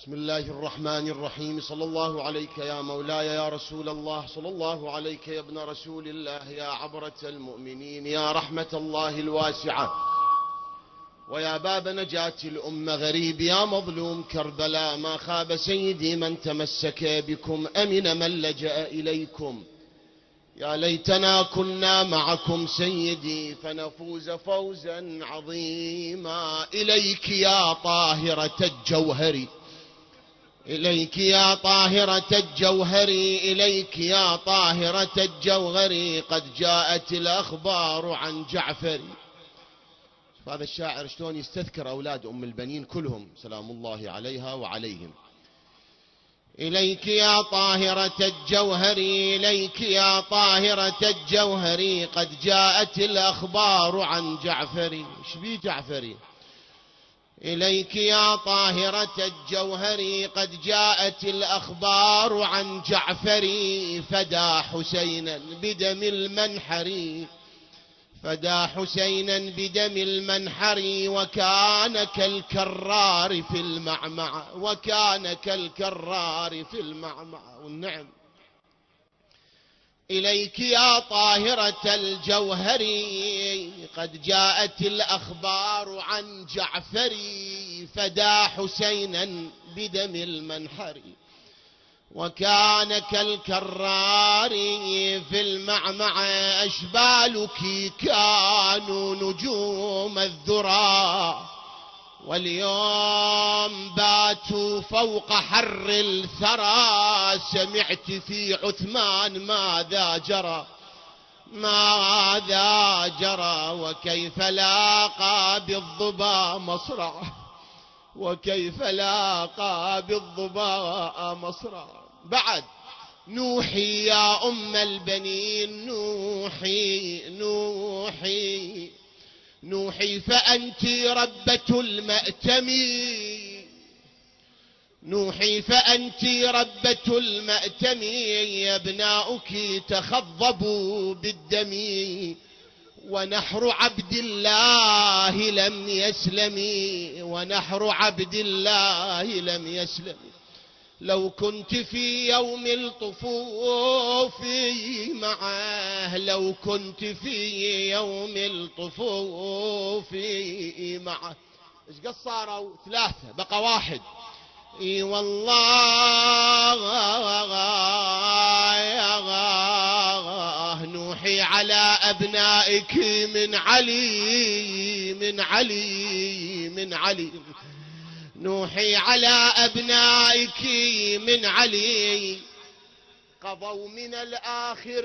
بسم الله الرحمن الرحيم. صلى الله عليك يا مولاي يا رسول الله، صلى الله عليك يا ابن رسول الله، يا عبرة المؤمنين، يا رحمة الله الواسعة، ويا باب نجاة الأمة. غريب يا مظلوم كربلاء، ما خاب سيدي من تمسك بكم، أمن من لجأ إليكم. يا ليتنا كنا معكم سيدي فنفوز فوزا عظيما. إليك يا طاهرة الجوهر، إليك يا طاهرة الجوهر، إليك يا طاهرة الجوهر، قد جاءت الأخبار عن جعفر. هذا الشاعر شلون يستذكر أولاد أم البنين كلهم سلام الله عليها وعليهم. إليك يا طاهرة الجوهر، إليك يا طاهرة الجوهر، قد جاءت الأخبار عن جعفر. ايش بيه جعفري؟ إليك يا طاهرة الجوهر، قد جاءت الأخبار عن جعفر، فدى حسينا بدم المنحر، فدى حسينا بدم المنحر، وكان كالكرار في المعمعة، وكان كالكرار في المعمعة. والنعم. إليك يا طاهرة الجوهر، قد جاءت الأخبار عن جعفر، فدى حسينا بدم المنحر، وكان كالكرار في المعمعة. أشبالك كانوا نجوم الذرى، واليوم باتوا فوق حر الثرى. سمعت في عثمان ماذا جرى، ماذا جرى، وكيف لاقى بالظبا مصرع، وكيف لاقى بالظبا مصرع. بعد نوحي يا أم البنين، نوحي نوحي نوحي، فأنت ربة المأتم، نوحي فأنت ربة المأتم. أبناؤك تخضبوا بالدم، ونحر عبد الله لم يسلم، ونحر عبد الله لم يسلم. لو كنت في يوم الطفوف معه، لو كنت في يوم الطفوف معه. ايش قد صاروا؟ ثلاثة بقى واحد. اي والله نوحي على أبنائك من علي، من علي، من علي. نوحي على أبنائك من علي، قضوا من الآخر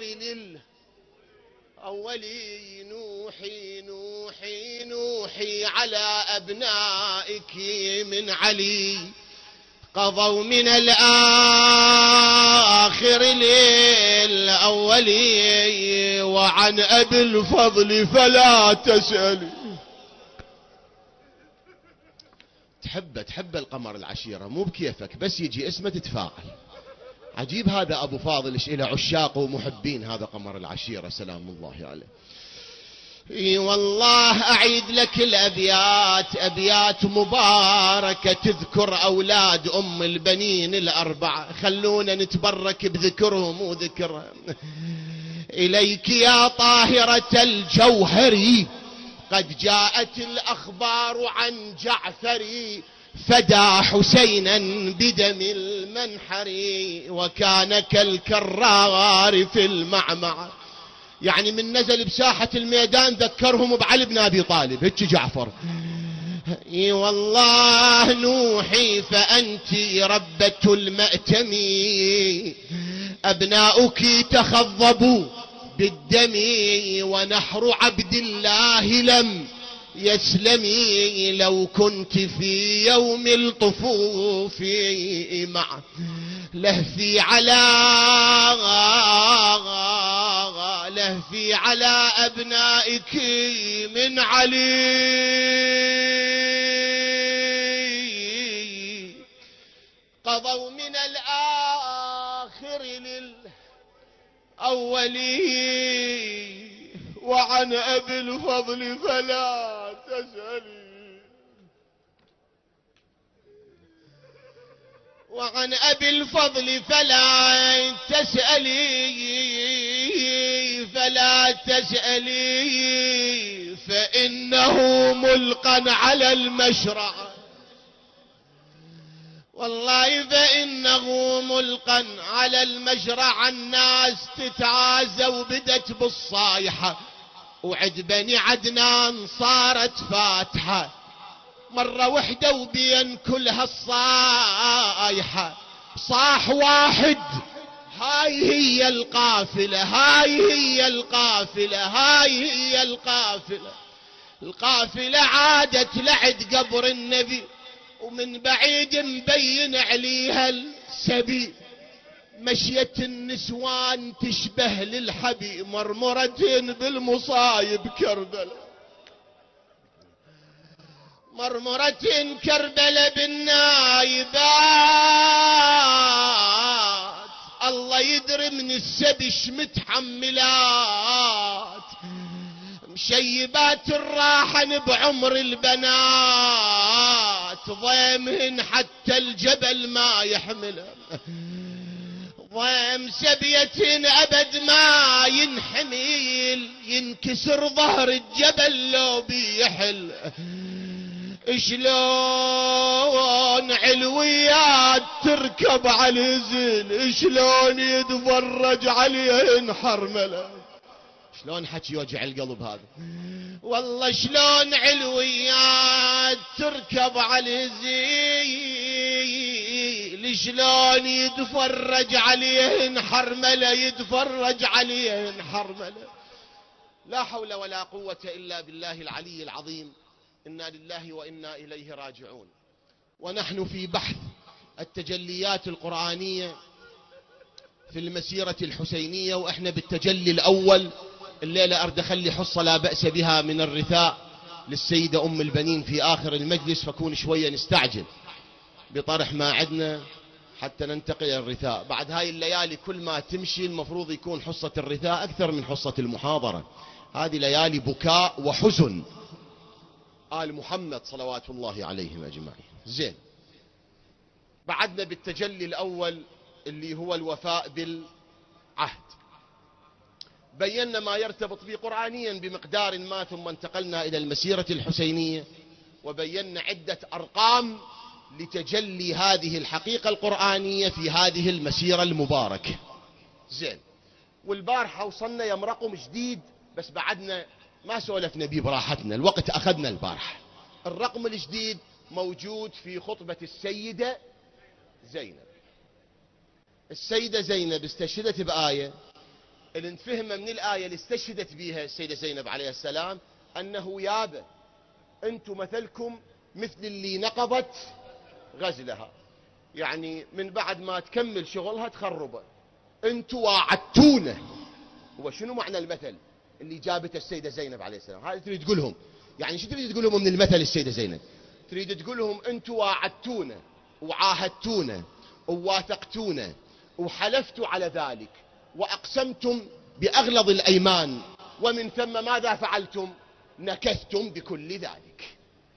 للأولي. نوحي نوحي نوحي على أبنائك من علي، قضوا من الآخر للأولي. وعن أبي الفضل فلا تسألي. تحب القمر العشيرة مو بكيفك، بس يجي اسمه تتفاعل. عجيب هذا أبو فاضل، إيش إله عشاق ومحبين هذا قمر العشيرة سلام الله عليه. اي والله أعيد لك الأبيات، أبيات مباركة تذكر أولاد أم البنين الأربعة، خلونا نتبرك بذكرهم وذكرهم. إليك يا طاهرة الجوهر، قد جاءت الأخبار عن جعفر، فدى حسينا بدم المنحر، وكان كالكرار في المعمعة. يعني من نزل بساحة الميدان ذكرهم بعلي بن أبي طالب. هيك جعفر. اي والله نوحي فأنت ربة المأتم، أبناؤك تخضبوا بالدم، ونحر عبد الله لم يسلمي. لو كنت في يوم الطفوف معه، لهفي على أبنائك من علي، قضوا من الآخر للأولي. وعن أبي الفضل فلا تسألي. وعن أبي الفضل فلا تسألي فإنه ملقى على المشرع. والله فإنه ملقى على المشرع. الناس تتعازى وبدت بالصايحة، وعد بني عدنان صارت فاتحة. مرة وحدة وبين كل هالصايحة صاح واحد: هاي هي القافلة، هاي هي القافلة، هاي هي القافلة. القافلة عادت لعد قبر النبي، ومن بعيد مبين عليها السبي. مشيت النسوان تشبه للحبي، مرمرتين بالمصايب كربلاء، مرمرتين كربلاء بالنايبات. الله يدري من السبش متحملات، مشيبات الراحن بعمر البنات. ضيمهن حتى الجبل ما يحمله، ضيم سبية أبد ما ينحمل. ينكسر ظهر الجبل لو بيحل. شلون علويات تركب على الزل، شلون يتفرج عليهن حرمله. شلون حكي يوجع القلب هذا والله. شلون علويات تركب على الزيل، شلون يتفرج عليهن حرمله، يتفرج عليهن حرمله. لا حول ولا قوة إلا بالله العلي العظيم. إنا لله وإنا إليه راجعون. ونحن في بحث التجليات القرآنية في المسيرة الحسينية، وإحنا بالتجلي الأول. الليلة أرد أخلي حصة لا بأس بها من الرثاء للسيدة أم البنين في آخر المجلس، فكون شوية نستعجل بطرح ما عدنا حتى ننتقل إلى الرثاء. بعد هاي الليالي كل ما تمشي المفروض يكون حصة الرثاء أكثر من حصة المحاضرة. هذه ليالي بكاء وحزن آل محمد صلوات الله عليهم أجمعين. زين، بعدنا بالتجلي الأول اللي هو الوفاء بالعهد. بينا ما يرتبط به قرآنيا بمقدار ما، ثم انتقلنا إلى المسيرة الحسينية وبينا عدة أرقام لتجلي هذه الحقيقة القرآنية في هذه المسيرة المباركة. زين، والبارحة وصلنا يم رقم جديد، بس بعدنا ما سولفنا به براحتنا، الوقت أخذنا البارحة. الرقم الجديد موجود في خطبة السيدة زينب. السيدة زينب استشهدت بآية، اللي نفهم من الآية اللي استشهدت بها السيدة زينب عليه السلام أنه يابا أنتم مثلكم مثل اللي نقضت غزلها، يعني من بعد ما تكمل شغلها تخربه. أنتم واعدتونا. هو شنو معنى المثل اللي جابته السيدة زينب عليه السلام؟ هذا تريد تقولهم، يعني شو تريد تقولهم من المثل السيدة زينب؟ تريد تقولهم أنتم واعدتونا وعاهدتونا وواثقتونا وحلفتوا على ذلك وأقسمتم بأغلظ الأيمان، ومن ثم ماذا فعلتم؟ نكثتم بكل ذلك.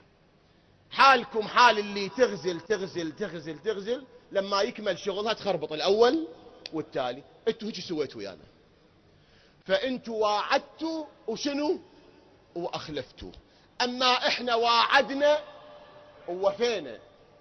حالكم حال اللي تغزل تغزل تغزل تغزل، لما يكمل شغلها تخربط الأول والتالي. انتوا هيك سويتوا ويانا، فانتوا واعدتوا وشنو واخلفتوا. اما احنا واعدنا ووفينا،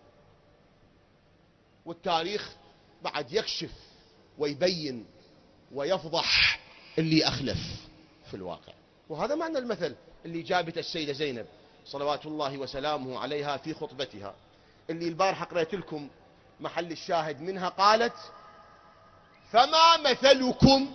والتاريخ بعد يكشف ويبين ويفضح اللي أخلف في الواقع. وهذا معنى المثل اللي جابته السيدة زينب صلوات الله وسلامه عليها في خطبتها، اللي البارحة قرأت لكم محل الشاهد منها. قالت: فما مثلكم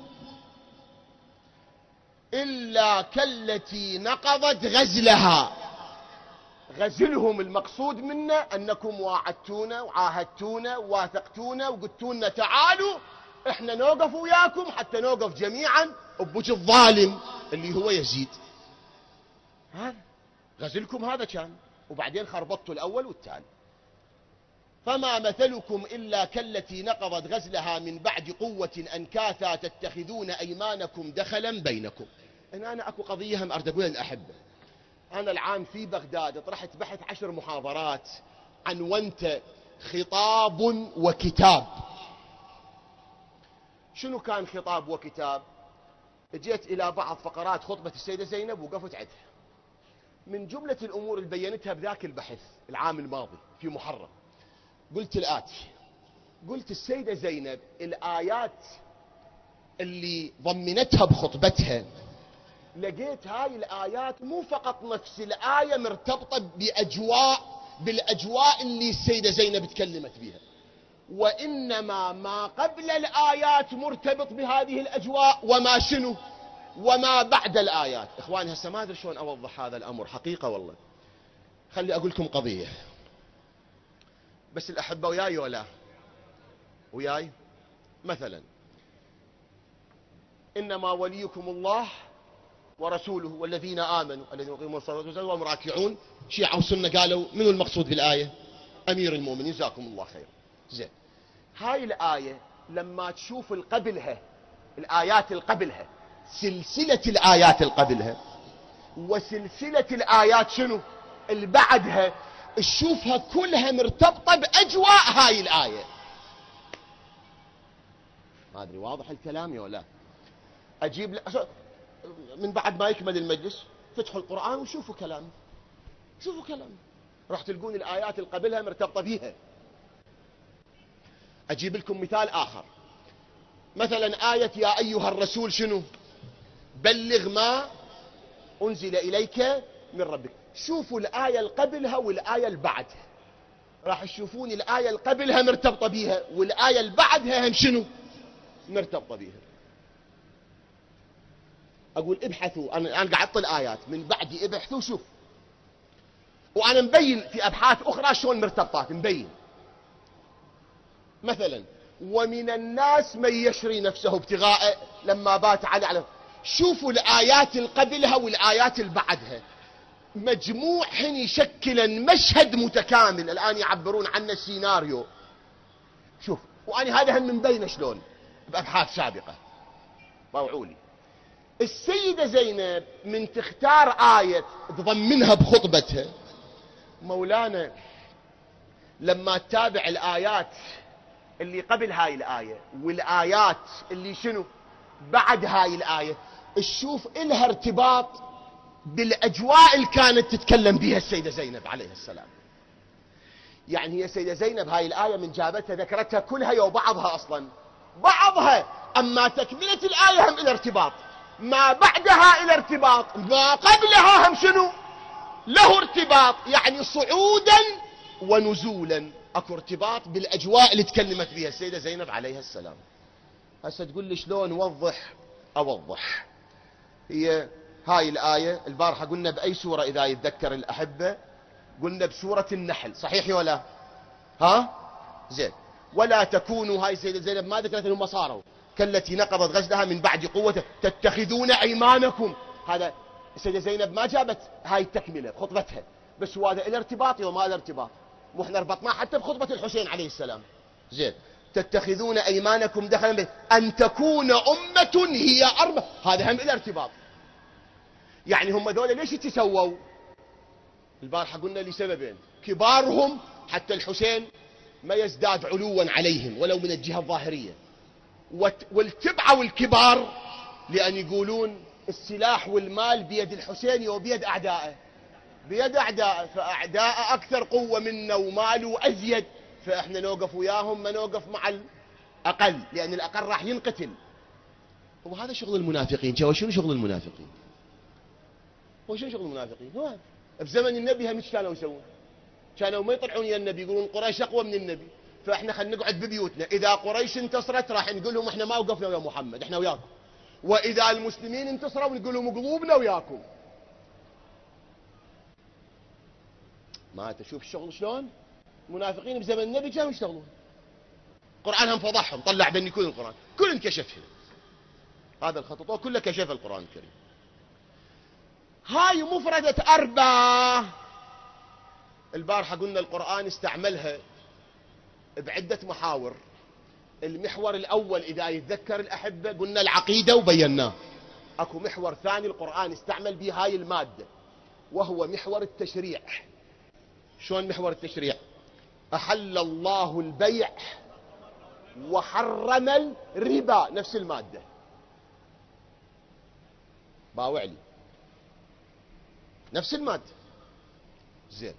إلا كالتي نقضت غزلها. غزلهم المقصود منا أنكم واعدتونا وعاهدتونا وواثقتونا وقلتونا تعالوا احنا نوقف وياكم حتى نوقف جميعا بوجه الظالم اللي هو يزيد. هذا غزلكم هذا كان، وبعدين خربطتوا الأول والتالي. فما مثلكم إلا كالتي نقضت غزلها من بعد قوة أنكاثا تتخذون أيمانكم دخلا بينكم. أنا أكو قضية هم أريد أقولها للأحبة. أنا العام في بغداد طرحت بحث 10 محاضرات عنونت خطاب وكتاب. شنو كان خطاب وكتاب؟ جيت إلى بعض فقرات خطبة السيدة زينب وقفت عدها. من جملة الأمور اللي بينتها بذاك البحث العام الماضي في محرم، قلت الآتي: قلت السيدة زينب الآيات اللي ضمنتها بخطبتها، لقيت هاي الآيات مو فقط نفس الآية مرتبطة بالأجواء اللي السيدة زينب تكلمت بها، وإنما ما قبل الآيات مرتبط بهذه الأجواء وما شنو وما بعد الآيات. إخواني هسه ما أدري شلون أوضح هذا الأمر حقيقة والله. خلي أقول لكم قضية بس الأحبة وياي ولا وياي. مثلا إنما وليكم الله ورسوله والذين آمنوا الذين يقيمون الصلاة وهم راكعون. شيعة وسنة قالوا منو المقصود بالآية؟ أمير المؤمنين جزاكم الله خير. زين، هاي الآية لما تشوف القبلها، الآيات القبلها، سلسلة الآيات القبلها وسلسلة الآيات شنو اللي بعدها، تشوفها كلها مرتبطة بأجواء هاي الآية. ما أدري واضح الكلام ولا لا؟ أجيب من بعد ما يكمل المجلس فتحوا القرآن وشوفوا كلامه، شوفوا كلامه، راح تلقون الآيات اللي قبلها مرتبطة بيها. أجيب لكم مثال آخر، مثلا آية يا أيها الرسول شنو؟ بلغ ما أنزل إليك من ربك. شوفوا الآية اللي قبلها والآية اللي بعدها، راح تشوفون الآية اللي قبلها مرتبطة بيها والآية اللي بعدها هم شنو مرتبطة بيها. أقول ابحثوا، أنا قاعد أعطي آيات من بعدي، ابحثوا شوف، وأنا مبين في أبحاث أخرى شلون مرتبطات مبين. مثلا ومن الناس من يشري نفسه ابتغاء لما بات على شوفوا الآيات اللي قبلها والآيات اللي بعدها مجموعهن يشكلا مشهد متكامل، الآن يعبرون عنه سيناريو. شوف، وأنا هذا هم مبين شلون بأبحاث سابقة. طوعوا لي السيدة زينب من تختار آية تضمنها بخطبتها، مولانا لما تتابع الآيات اللي قبل هاي الآية والآيات اللي شنو بعد هاي الآية، تشوف إلها ارتباط بالأجواء اللي كانت تتكلم بها السيدة زينب عليه السلام. يعني هي السيدة زينب هاي الآية من جابتها ذكرتها كلها وبعضها أصلا بعضها، أما تكملة الآية هم إلى ارتباط، ما بعدها إلى ارتباط، ما قبلها هم شنو له ارتباط، يعني صعودا ونزولا اكو ارتباط بالاجواء اللي تكلمت بها السيدة زينب عليها السلام. هسه تقول لي شلون اوضح. هي هاي الآية البارحة قلنا بأي سورة إذا يتذكر الأحبة؟ قلنا بسورة النحل، صحيح ولا ها؟ زين. ولا تكونوا، هاي السيدة زينب ما ذكرت انهم صاروا كالتي نقضت غزلها من بعد قوة تتخذون أيمانكم. هذا السيدة زينب ما جابت هاي التكملة بخطبتها، بس هو هذا الارتباط وما الارتباط، واحنا ربطناه حتى بخطبة الحسين عليه السلام. زين، تتخذون أيمانكم دخلا أن تكون أمة هي أربع، هذا هم الارتباط. يعني هم ذولا ليش يتسووا؟ البارحة قلنا لسببين، كبارهم حتى الحسين ما يزداد علوا عليهم ولو من الجهة الظاهرية، والتبعة والكبار لأن يقولون السلاح والمال بيد الحسين وبيد أعدائه، بيد أعدائه، فأعداء أكثر قوة منا وماله أزيد، فإحنا نوقف وياهم ما نوقف مع الأقل، لأن الأقل راح ينقتل. وهذا شغل المنافقين. شنو شغل المنافقين؟ هو شنو شغل المنافقين؟ هو بزمن النبي هم كانوا يسوون، كانوا ما يطلعون يا النبي يقولون قريش أقوى من النبي، فإحنا خلينا نقعد ببيوتنا، إذا قريش انتصرت راح نقول لهم إحنا ما وقفنا ويا محمد، إحنا وياكم، وإذا المسلمين انتصروا نقول لهم قلوبنا وياكم. ما تشوف الشغل شلون؟ المنافقين بزمن النبي كانوا يشتغلون، القرآن هم فضحهم، طلع بني كل القرآن كل انكشف هنا، هذا الخطط كله كشف القرآن الكريم. هاي مفردة أربعة البارحة قلنا القرآن استعملها بعدة محاور. المحور الأول إذا يتذكر الأحبة قلنا العقيدة وبيناه. أكو محور ثاني القرآن استعمل به هاي المادة وهو محور التشريع. شلون محور التشريع؟ أحل الله البيع وحرم الربا، نفس المادة. باوع لي نفس المادة. زين،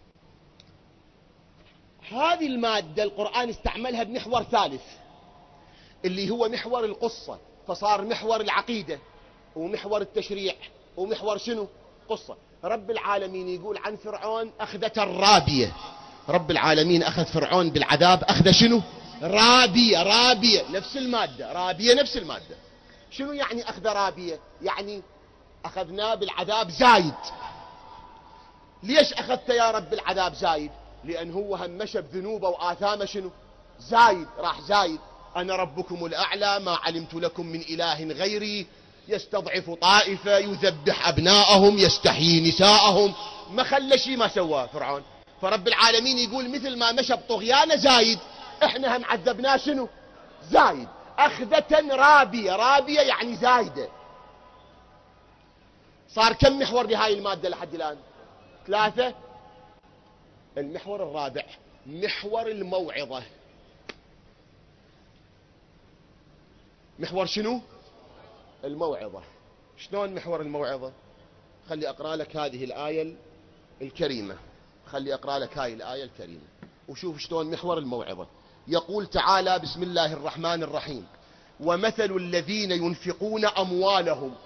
هذه المادة القرآن استعملها بمحور ثالث اللي هو محور القصة، فصار محور العقيدة ومحور التشريع ومحور شنو؟ قصة. رب العالمين يقول عن فرعون أخذة الرابية. رب العالمين أخذ فرعون بالعذاب أخذ شنو؟ رابية. رابية نفس المادة، رابية نفس المادة. شنو يعني أخذ رابية؟ يعني أخذناه بالعذاب زايد. ليش أخذت يا رب العذاب زايد؟ لأن هو همش بذنوبه وآثامه شنو؟ زايد، راح زايد. أنا ربكم الأعلى ما علمت لكم من إله غيري، يستضعف طائفة، يذبح أبناءهم، يستحيي نساءهم، ما خلى شيء ما سواه فرعون. فرب العالمين يقول مثل ما مشى بطغيانه زايد، احنا هم عذبناه شنو؟ زايد. أخذة رابية. رابية يعني زايدة. صار كم محور لهاي المادة لحد الآن؟ 3. المحور الرابع محور الموعظة. محور شنو؟ الموعظة. شلون محور الموعظة؟ خلي أقرأ لك هذه الآية الكريمة. خلي أقرأ لك هاي الآية الكريمة وشوف شلون محور الموعظة. يقول تعالى بسم الله الرحمن الرحيم: ومثل الذين ينفقون أموالهم.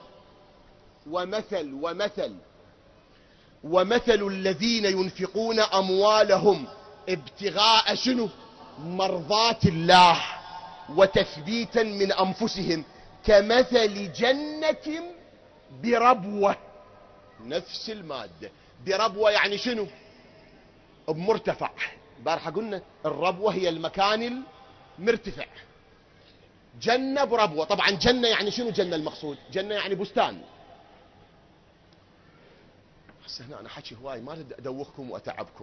ومثل الذين ينفقون أموالهم ابتغاء شنو؟ مرضات الله وتثبيتا من أنفسهم كمثل جنة بربوة. نفس المادة. بربوة يعني شنو؟ بمرتفع. بارحة قلنا الربوة هي المكان المرتفع. جنة بربوة. طبعا جنة يعني شنو؟ جنة المقصود جنة يعني بستان. هسه هنا أنا حكي هواي ما أريد أدوخكم وأتعبكم.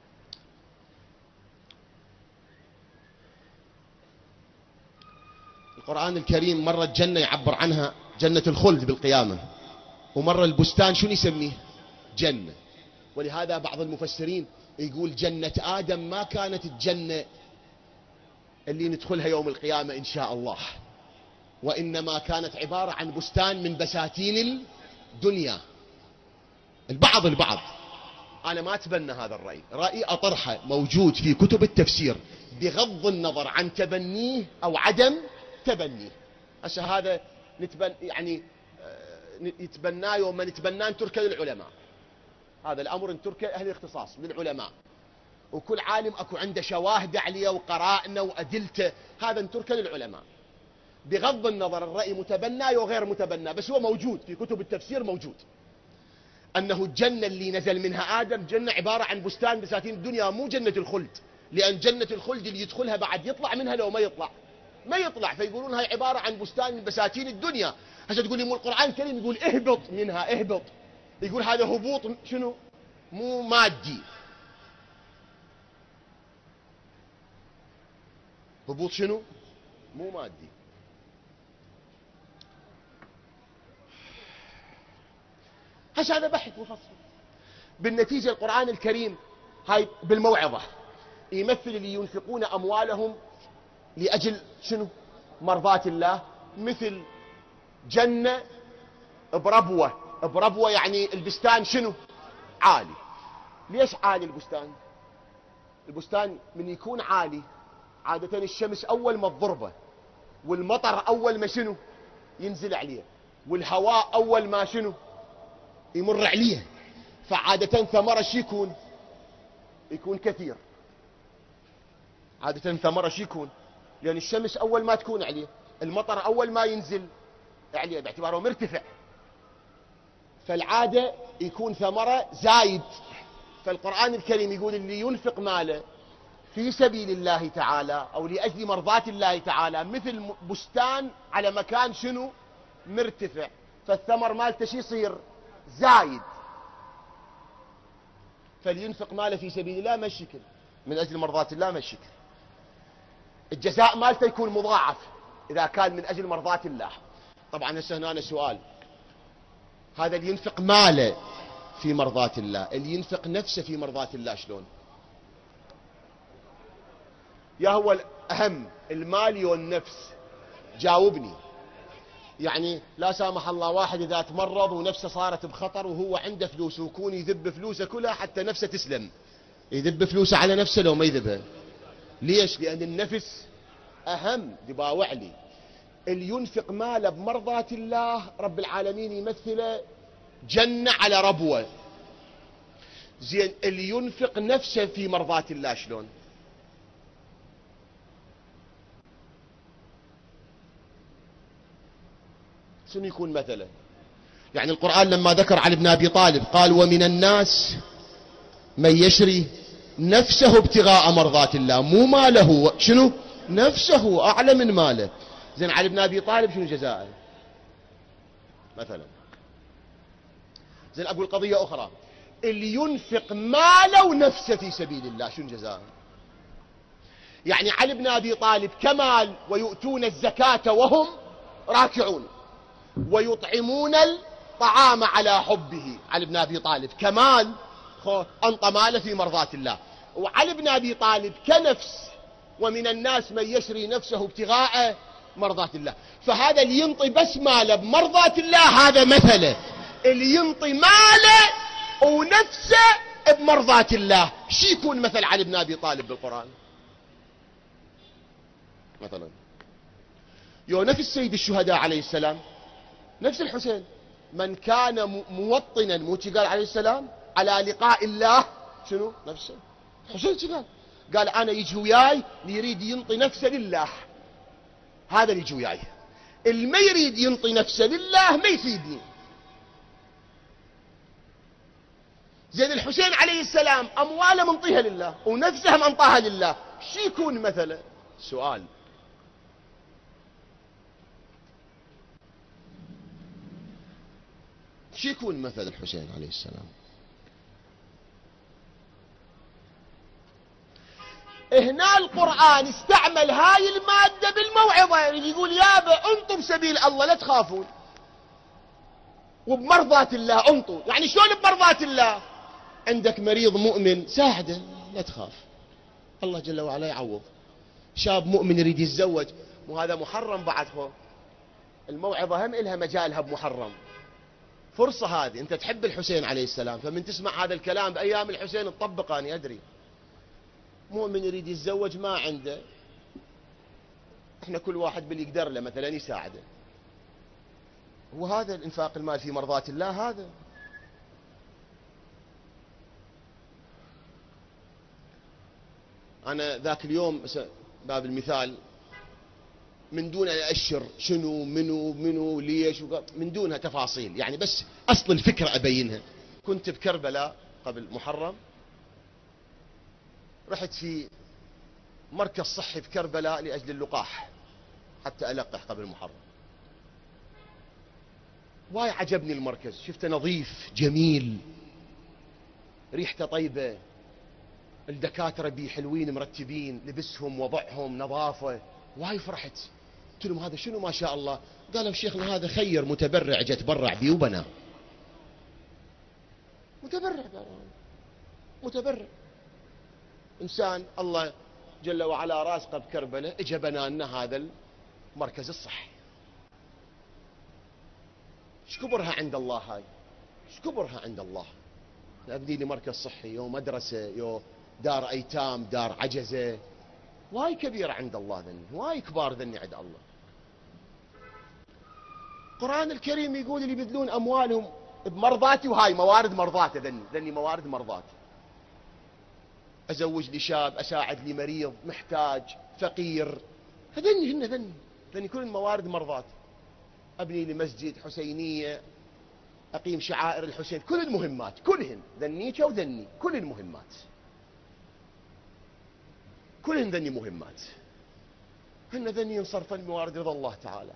القرآن الكريم مرة الجنة يعبر عنها جنة الخلد بالقيامة، ومرة البستان شنو يسميه؟ جنة. ولهذا بعض المفسرين يقول جنة آدم ما كانت الجنة اللي ندخلها يوم القيامة إن شاء الله، وإنما كانت عبارة عن بستان من بساتين الدنيا. البعض أنا ما أتبنى هذا الرأي، رأي أطرحه موجود في كتب التفسير بغض النظر عن تبنيه أو عدم تبنيه. هسه هذا يعني يتبناه يوم ما نتبناه نتركه للعلماء. هذا الأمر نتركه أهل الاختصاص للعلماء، وكل عالم أكو عنده شواهد عليه وقرائنه وأدلته، هذا نتركه للعلماء بغض النظر الرأي متبنى وغير متبنى. بس هو موجود في كتب التفسير، موجود أنه الجنة اللي نزل منها آدم جنة عبارة عن بستان بساتين الدنيا، مو جنة الخلد. لأن جنة الخلد اللي يدخلها بعد يطلع منها لو ما يطلع، فيقولون هاي عبارة عن بستان من بساتين الدنيا. هسه تقول لي مو القرآن الكريم يقول اهبط منها؟ اهبط، يقول هذا هبوط شنو؟ مو مادي. هبوط شنو؟ مو مادي. هذا بحث مفصل. بالنتيجة القرآن الكريم هاي بالموعظة يمثل اللي ينفقون أموالهم لأجل شنو؟ مرضات الله، مثل جنة بربوة. بربوة يعني البستان شنو؟ عالي. ليش عالي البستان؟ البستان من يكون عالي عادة الشمس أول ما تضربه، والمطر أول ما شنو؟ ينزل عليه، والهواء أول ما شنو؟ يمر عليه. فعادة ثمرة شي يكون كثير. عادة ثمرة شي يكون، لأن الشمس أول ما تكون عليه، المطر أول ما ينزل عليه باعتباره مرتفع، فالعادة يكون ثمرة زايد. فالقرآن الكريم يقول اللي ينفق ماله في سبيل الله تعالى أو لأجل مرضات الله تعالى مثل بستان على مكان شنو؟ مرتفع، فالثمر مالته شي يصير؟ زايد. فلينفق ماله في سبيل الله ما الشكل؟ من أجل مرضات الله ما الشكل؟ الجزاء مالته يكون مضاعف إذا كان من أجل مرضات الله. طبعا هسه هنا سؤال، هذا اللي ينفق ماله في مرضات الله، اللي ينفق نفسه في مرضات الله شلون؟ يا هو الأهم المال والنفس؟ جاوبني. يعني لا سامح الله واحد إذا تمرض ونفسه صارت بخطر وهو عنده فلوس ويكون يذب فلوسه كلها حتى نفسه تسلم، يذب فلوسه على نفسه لو ما يذبها؟ ليش؟ لأن النفس أهم. دباوع لي اللي ينفق ماله بمرضاة الله رب العالمين يمثله جنة على ربوة. زين اللي ينفق نفسه في مرضاة الله شلون؟ شنو يكون مثلا؟ يعني القرآن لما ذكر علي بن أبي طالب قال ومن الناس من يشري نفسه ابتغاء مرضات الله، مو ماله، شنو؟ نفسه أعلى من ماله. زين علي بن أبي طالب شنو جزاءه مثلا؟ زين أقول قضية أخرى، اللي ينفق ماله ونفسه في سبيل الله شنو جزاءه؟ يعني علي بن أبي طالب كمال ويؤتون الزكاة وهم راكعون ويطعمون الطعام على حبه. علي بن أبي طالب كمال أنطى ماله في مرضات الله. وعلي بن أبي طالب كنفس ومن الناس من يشري نفسه ابتغاء مرضات الله. فهذا اللي ينطي بس ماله بمرضات الله هذا مثله. اللي ينطي ماله ونفسه بمرضات الله شي يكون مثل علي بن أبي طالب بالقرآن؟ مثلا نفس سيد الشهداء عليه السلام، نفس الحسين، من كان موطنا مو قال عليه السلام على لقاء الله شنو نفسه. حسين قال انا يجي وياي اللي يريد ينطي نفسه لله، هذا اللي يجي وياي، اللي ما يريد ينطي نفسه لله ما يفيدني. زين الحسين عليه السلام امواله منطيها لله ونفسه منطاها لله، شو يكون مثلا؟ سؤال. شو يكون مثل الحسين عليه السلام؟ هنا القرآن استعمل هاي المادة بالموعظة، يعني يقول يابا انطوا بسبيل الله لا تخافون، وبمرضاة الله انطوا. يعني شلون بمرضاة الله؟ عندك مريض مؤمن ساعده لا تخاف، الله جل وعلا يعوض. شاب مؤمن يريد يتزوج وهذا محرم بعد، هو الموعظة هم إلها مجالها بمحرم. فرصة هذه، انت تحب الحسين عليه السلام فمن تسمع هذا الكلام بأيام الحسين تطبق. أنا أدري مؤمن يريد يتزوج ما عنده، احنا كل واحد باللي يقدر له مثلا يساعده، وهذا الانفاق المال في مرضات الله. هذا انا ذاك اليوم باب المثال من دون ان أأشر شنو منو ليش من دونها تفاصيل، يعني بس اصل الفكرة ابينها. كنت بكربلاء قبل محرم، رحت في مركز صحي بكربلاء لأجل اللقاح حتى ألقح قبل محرم. واي عجبني المركز، شفته نظيف جميل، ريحته طيبة، الدكاترة بيه حلوين مرتبين، لبسهم وضعهم نظافة، واي فرحت. قلت لهم هذا شنو ما شاء الله؟ قالوا شيخنا هذا خير متبرع جت برع بيه وبناه. متبرع إنسان الله جل وعلا رازقه بكربلاء اجى بنى لنا هذا المركز الصحي. ايش كبرها عند الله هاي؟ ايش كبرها عند الله؟ ابني لي مركز صحي يو مدرسة يو دار ايتام دار عجزة، واي كبيرة عند الله ذني، واي كبار ذني عند الله. القرآن الكريم يقول اللي يبذلون اموالهم بمرضاتي، وهاي موارد مرضاته، ذني موارد مرضاتي. أزوج لي شاب، أساعد لي مريض محتاج فقير، ذني كل الموارد مرضات. أبني لي مسجد حسينية، أقيم شعائر الحسين، كل المهمات كلهن ذنيك وذني، كل المهمات كلهن ذني مهمات، هن ذني ينصرفن موارد رضا الله تعالى.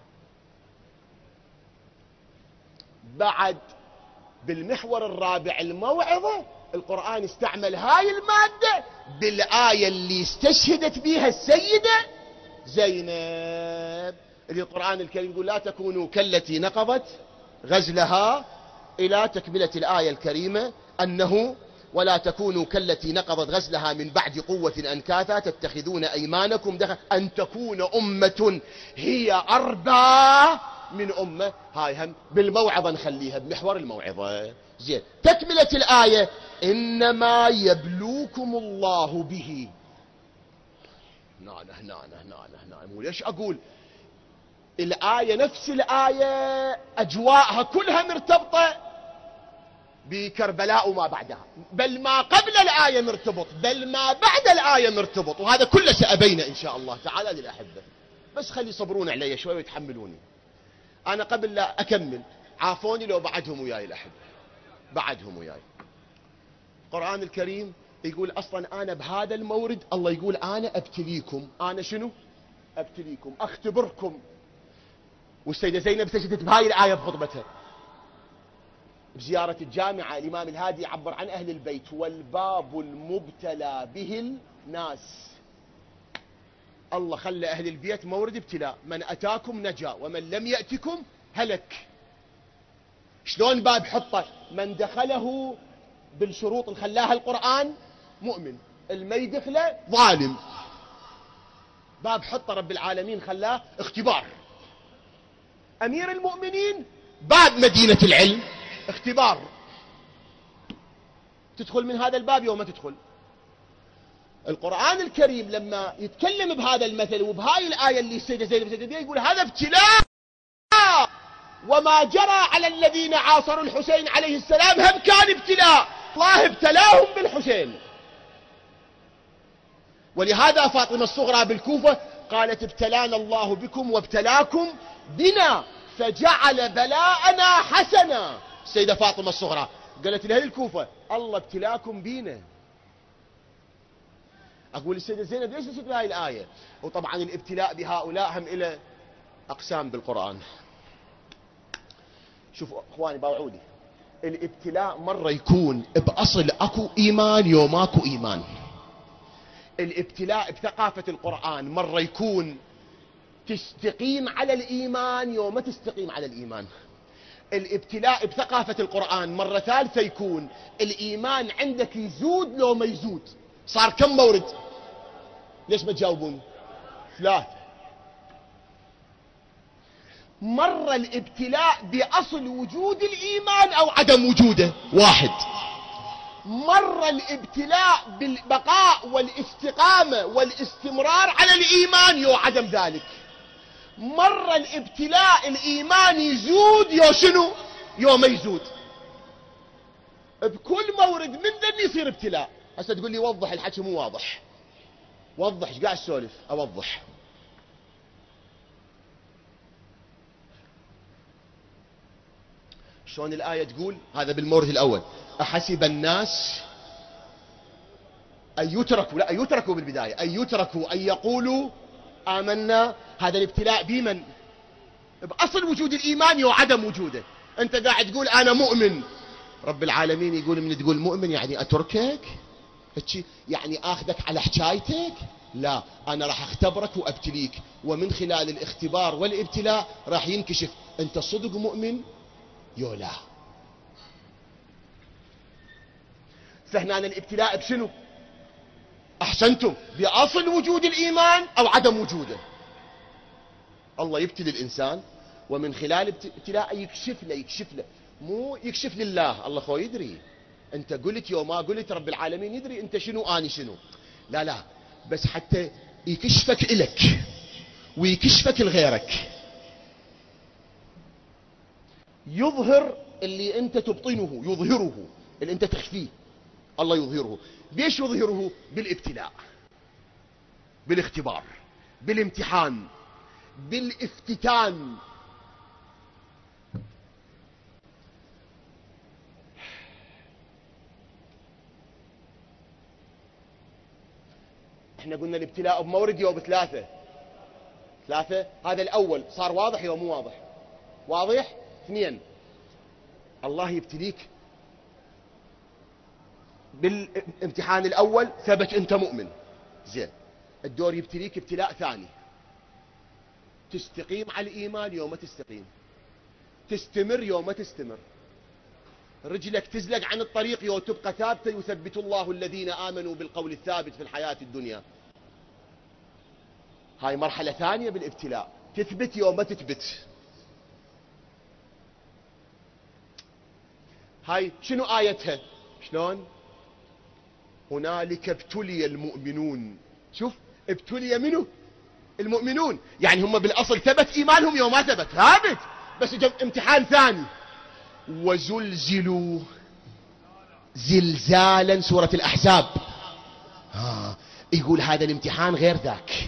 بعد بالمحور الرابع الموعظة، القرآن استعمل هاي المادة بالآية اللي استشهدت بها السيدة زينب، اللي القرآن الكريم يقول لا تكونوا كالتي نقضت غزلها إلى تكملة الآية الكريمة، أنه ولا تكونوا كالتي نقضت غزلها من بعد قوة أنكاثا تتخذون أيمانكم دخل أن تكون أمة هي أربى من أمة. هاي هم بالموعظة نخليها بمحور الموعظة. زين، تكملة الآية إنما يبلوكم الله به. هنا مو ليش أقول الآية نفس الآية أجواءها كلها مرتبطة بكربلاء وما بعدها، بل ما قبل الآية مرتبط، بل ما بعد الآية مرتبط، وهذا كله سأبينه إن شاء الله تعالى للأحبة. بس خلي يصبرون علي شوي ويتحملوني. أنا قبل لا أكمل عافوني لو بعدهم وياي الأحبة، بعدهم وياي. القرآن الكريم يقول أصلا أنا بهذا المورد الله يقول أنا أبتليكم. أنا شنو؟ أبتليكم، أختبركم. والسيدة زينب سجدت بهاي الآية بخطبتها بزيارة الجامعة. الإمام الهادي يعبر عن أهل البيت والباب المبتلى به الناس. الله خلى أهل البيت مورد ابتلاء، من أتاكم نجا ومن لم يأتكم هلك. شلون باب حطه؟ من دخله بالشروط اللي خلاها القرآن مؤمن، الما يدخله ظالم. باب حطه رب العالمين خلاه اختبار. أمير المؤمنين باب مدينة العلم اختبار. تدخل من هذا الباب يوم ما تدخل. القرآن الكريم لما يتكلم بهذا المثل وبهاي الآية اللي السيدة زينب بها يقول هذا ابتلاء، وما جرى على الذين عاصروا الحسين عليه السلام هم كان ابتلاء. الله ابتلاهم بالحسين. ولهذا فاطمة الصغرى بالكوفة قالت ابتلانا الله بكم وابتلاكم بنا فجعل بلاءنا حسنا. السيدة فاطمة الصغرى قالت لأهل الكوفة الله ابتلاكم بينا. أقول السيدة زينب ليش نسيت بهاي الآية؟ وطبعا الابتلاء بهؤلاء هم إلى أقسام بالقرآن. شوفوا أخواني باوعودي، الابتلاء مرة يكون بأصل أكو إيمان يوم أكو إيمان. الابتلاء بثقافة القرآن مرة يكون تستقيم على الإيمان يوم ما تستقيم على الإيمان. الابتلاء بثقافة القرآن مرة ثالثة يكون الإيمان عندك يزود لو ما يزود. صار كم مورد؟ ليش ما تجاوبون؟ ثلاث. مرة الابتلاء بأصل وجود الإيمان أو عدم وجوده واحد. مرة الابتلاء بالبقاء والاستقامة والاستمرار على الإيمان يو عدم ذلك. مرة الابتلاء الإيمان يزود يو شنو؟ يو ما يزود. بكل مورد من ذن يصير ابتلاء. هسه تقول لي وضح الحكي مو واضح. وضح، ايش قاعد تسولف؟ اوضح. شلون الآية تقول؟ هذا بالمورد الأول. أحسب الناس أن يتركوا، لا يتركوا بالبداية، أن يتركوا أن يقولوا آمنا. هذا الابتلاء بمن؟ بأصل وجود الإيمان وعدم وجوده. أنت قاعد تقول أنا مؤمن، رب العالمين يقول من تقول مؤمن يعني أتركك؟ يعني آخذك على حكايتك؟ لا، أنا راح أختبرك وأبتليك، ومن خلال الاختبار والابتلاء راح ينكشف أنت صدق مؤمن يولا. فهنا الابتلاء بشنو؟ أحسنتم، بأصل وجود الإيمان أو عدم وجوده. الله يبتلي الإنسان ومن خلال ابتلاء يكشف له، مو يكشف لله. الله خو يدري أنت قلت يوم ما قلت، رب العالمين يدري أنت شنو أني شنو. لا بس حتى يكشفك إلك ويكشفك لغيرك، يظهر اللي أنت تبطنه، يظهره اللي أنت تخفيه. الله يظهره. ليش يظهره؟ بالابتلاء، بالاختبار، بالامتحان، بالافتتان. احنا قلنا الابتلاء بمورد يوم ثلاثة. هذا الأول صار واضح يوم مو واضح؟ واضح. اثنين، الله يبتليك بالامتحان الأول ثبت أنت مؤمن، زين. الدور يبتليك ابتلاء ثاني، تستقيم على الإيمان يوم ما تستقيم، تستمر يوم ما تستمر. رجلك تزلق عن الطريق وتبقى ثابتة، يثبت الله الذين آمنوا بالقول الثابت في الحياة الدنيا. هاي مرحلة ثانية بالابتلاء، تثبت يوم ما تثبت. هاي شنو آيتها؟ شلون؟ هنالك ابتلي المؤمنون. شوف، ابتلي منه المؤمنون، يعني هم بالأصل ثبت إيمانهم يوم ما ثبت، ثابت، بس جاء امتحان ثاني. وزلزلوا زلزالا، سورة الأحزاب. يقول هذا الامتحان غير ذاك.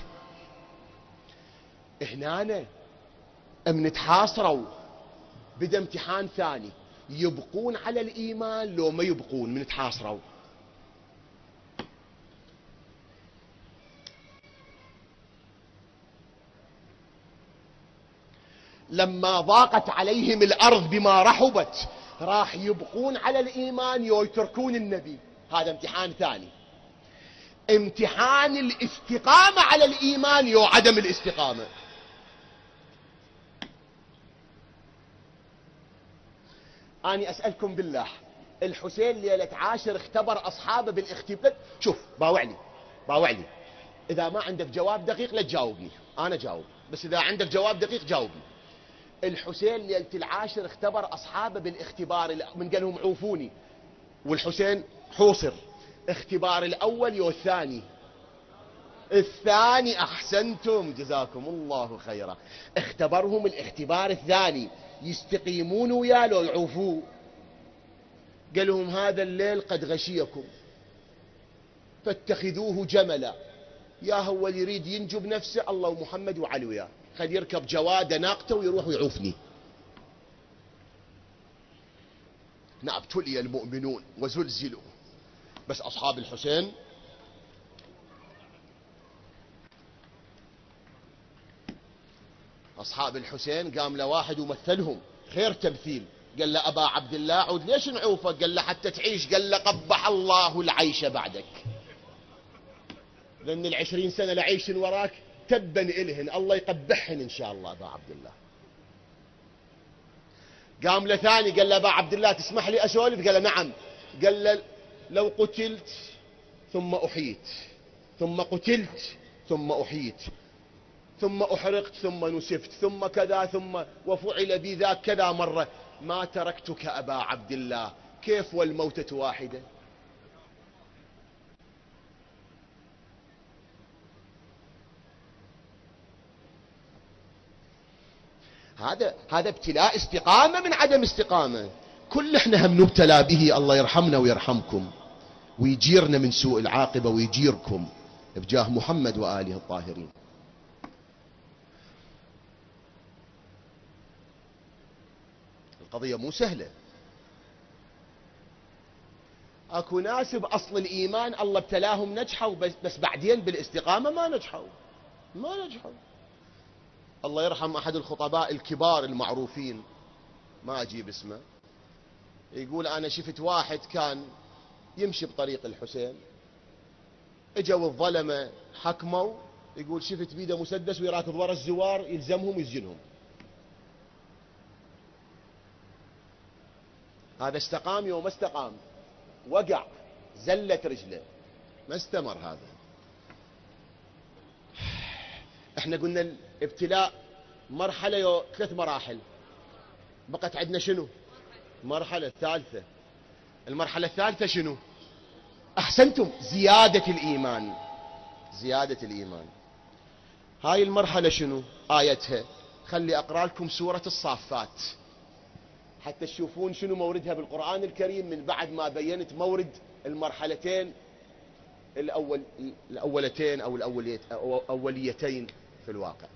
هنا منتحاصروا، بدأ امتحان ثاني، يبقون على الإيمان لو ما يبقون، منتحاصروا. لما ضاقت عليهم الأرض بما رحبت، راح يبقون على الإيمان يو يتركون النبي. هذا امتحان ثاني. امتحان الاستقامة على الإيمان يو عدم الاستقامة. أنا أسألكم بالله، الحسين ليلة عاشر اختبر أصحابه بالاختبار. شوف، باوعلي إذا ما عندك جواب دقيق لا تجاوبني، أنا جاوب، بس إذا عندك جواب دقيق جاوبني. الحسين ليلة العاشر اختبر أصحابه بالاختبار، من قال لهم عوفوني، والحسين حوصر. اختبار الأول يو الثاني، الثاني أحسنتم جزاكم الله خيرا. اختبرهم الاختبار الثاني، يستقيمون وياه لو يعوفوه. قال لهم هذا الليل قد غشيكم فاتخذوه جملا. يا هو اللي يريد ينجب نفسه، الله ومحمد وعلي وياه، خلي يركب جواده ناقته ويروح ويعوفني. نعم، ابتلي المؤمنون وزلزلوا. بس أصحاب الحسين قام له واحد ومثلهم خير تمثيل، قال له أبا عبد الله عود ليش نعوفك؟ قال له حتى تعيش. قال له قبح الله العيش بعدك، لأن 20 سنة لعيش وراك تبا إلهن، الله يقبحهن إن شاء الله. أبا عبد الله قام له ثاني، قال له أبا عبد الله تسمح لي أسولف؟ قال له نعم. قال له لو قتلت ثم أحيت، ثم قتلت ثم أحيت، ثم أحرقت ثم نسفت، ثم كذا، ثم وفعل بي ذاك كذا مرة، ما تركتك أبا عبد الله. كيف والموتة واحدة؟ هذا ابتلاء استقامة من عدم استقامة. كل احنا هم نبتلى به، الله يرحمنا ويرحمكم ويجيرنا من سوء العاقبة ويجيركم بجاه محمد وآله الطاهرين. القضية مو سهلة. اكو ناس بأصل الإيمان الله ابتلاهم نجحوا، بس بعدين بالاستقامة ما نجحوا. الله يرحم أحد الخطباء الكبار المعروفين، ما أجيب اسمه، يقول أنا شفت واحد كان يمشي بطريق الحسين، اجوا الظلمة حكموا، يقول شفت بيده مسدس ويراكض ورا الزوار يلزمهم ويسجنهم. هذا استقام يوم ما استقام، وقع زلت رجله، ما استمر. هذا احنا قلنا الابتلاء مرحلة 3 مراحل، بقت عندنا شنو؟ مرحلة ثالثة. المرحلة الثالثة شنو؟ أحسنتم، زيادة الإيمان. هاي المرحلة شنو آيتها؟ خلي أقرأ لكم سورة الصافات حتى تشوفون شنو موردها بالقرآن الكريم، من بعد ما بينت مورد المرحلتين الأولتين أو الأوليتين في الواقع.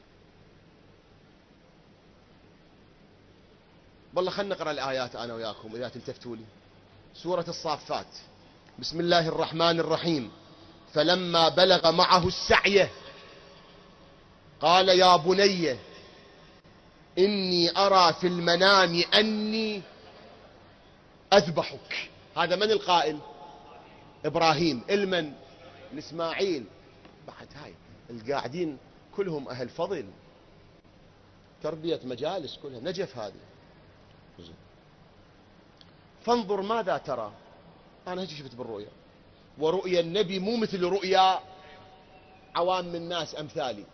والله خلنا نقرأ الآيات أنا وياكم إذا تلتفتوا لي. سورة الصافات، بسم الله الرحمن الرحيم. فلما بلغ معه السعي قال يا بني إني أرى في المنام أني أذبحك. هذا من القائل؟ إبراهيم. المن؟ الإسماعيل. بعد هاي القاعدين كلهم أهل فضل، تربية مجالس كلها نجف. هذه فانظر ماذا ترى. أنا هيك شفت بالرؤيا، ورؤيا النبي مو مثل رؤيا عوام من الناس أمثالي.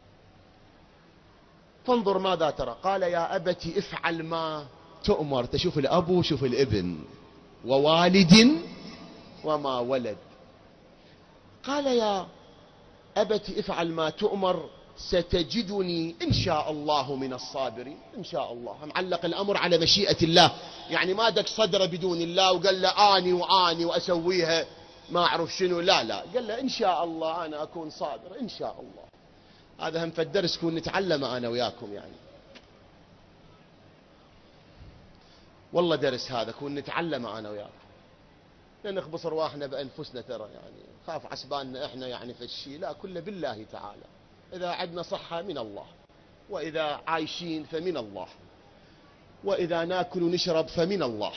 فانظر ماذا ترى. قال يا أبت افعل ما تؤمر. تشوف الأب وشوف الابن، ووالد وما ولد. قال يا أبت افعل ما تؤمر ستجدني إن شاء الله من الصابرين. إن شاء الله، معلق الأمر على مشيئة الله، يعني ما دك صدره بدون الله وقال له آني وأسويها ما أعرف شنو، لا قال له إن شاء الله أنا أكون صابر إن شاء الله. هذا هم فالدرس كون نتعلم أنا وياكم، يعني والله درس هذا كون نتعلم أنا وياكم، لأن نخبص رواحنا بأنفسنا ترى، يعني خاف عسباننا إحنا يعني في الشيء، لا كله بالله تعالى. إذا عدنا صحة من الله، وإذا عايشين فمن الله، وإذا ناكل ونشرب فمن الله،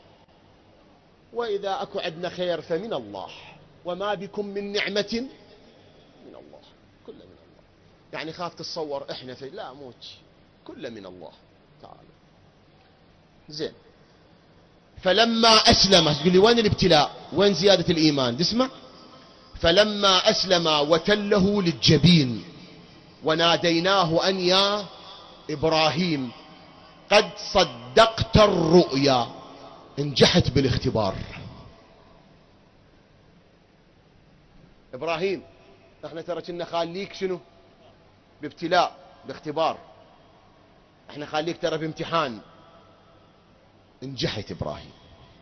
وإذا أكو عدنا خير فمن الله، وما بكم من نعمة من الله، كله من الله. يعني خاف تتصور إحنا في، لا موت، كله من الله تعالى. زين. فلما أسلم، تقول لي وين الابتلاء، وين زيادة الإيمان؟ تسمع. فلما أسلم وتله للجبين وناديناه أن يا إبراهيم قد صدقت الرؤيا. انجحت بالاختبار. إبراهيم احنا ترى كنا خاليك شنو؟ بابتلاء، باختبار. احنا خاليك ترى بامتحان. انجحت إبراهيم.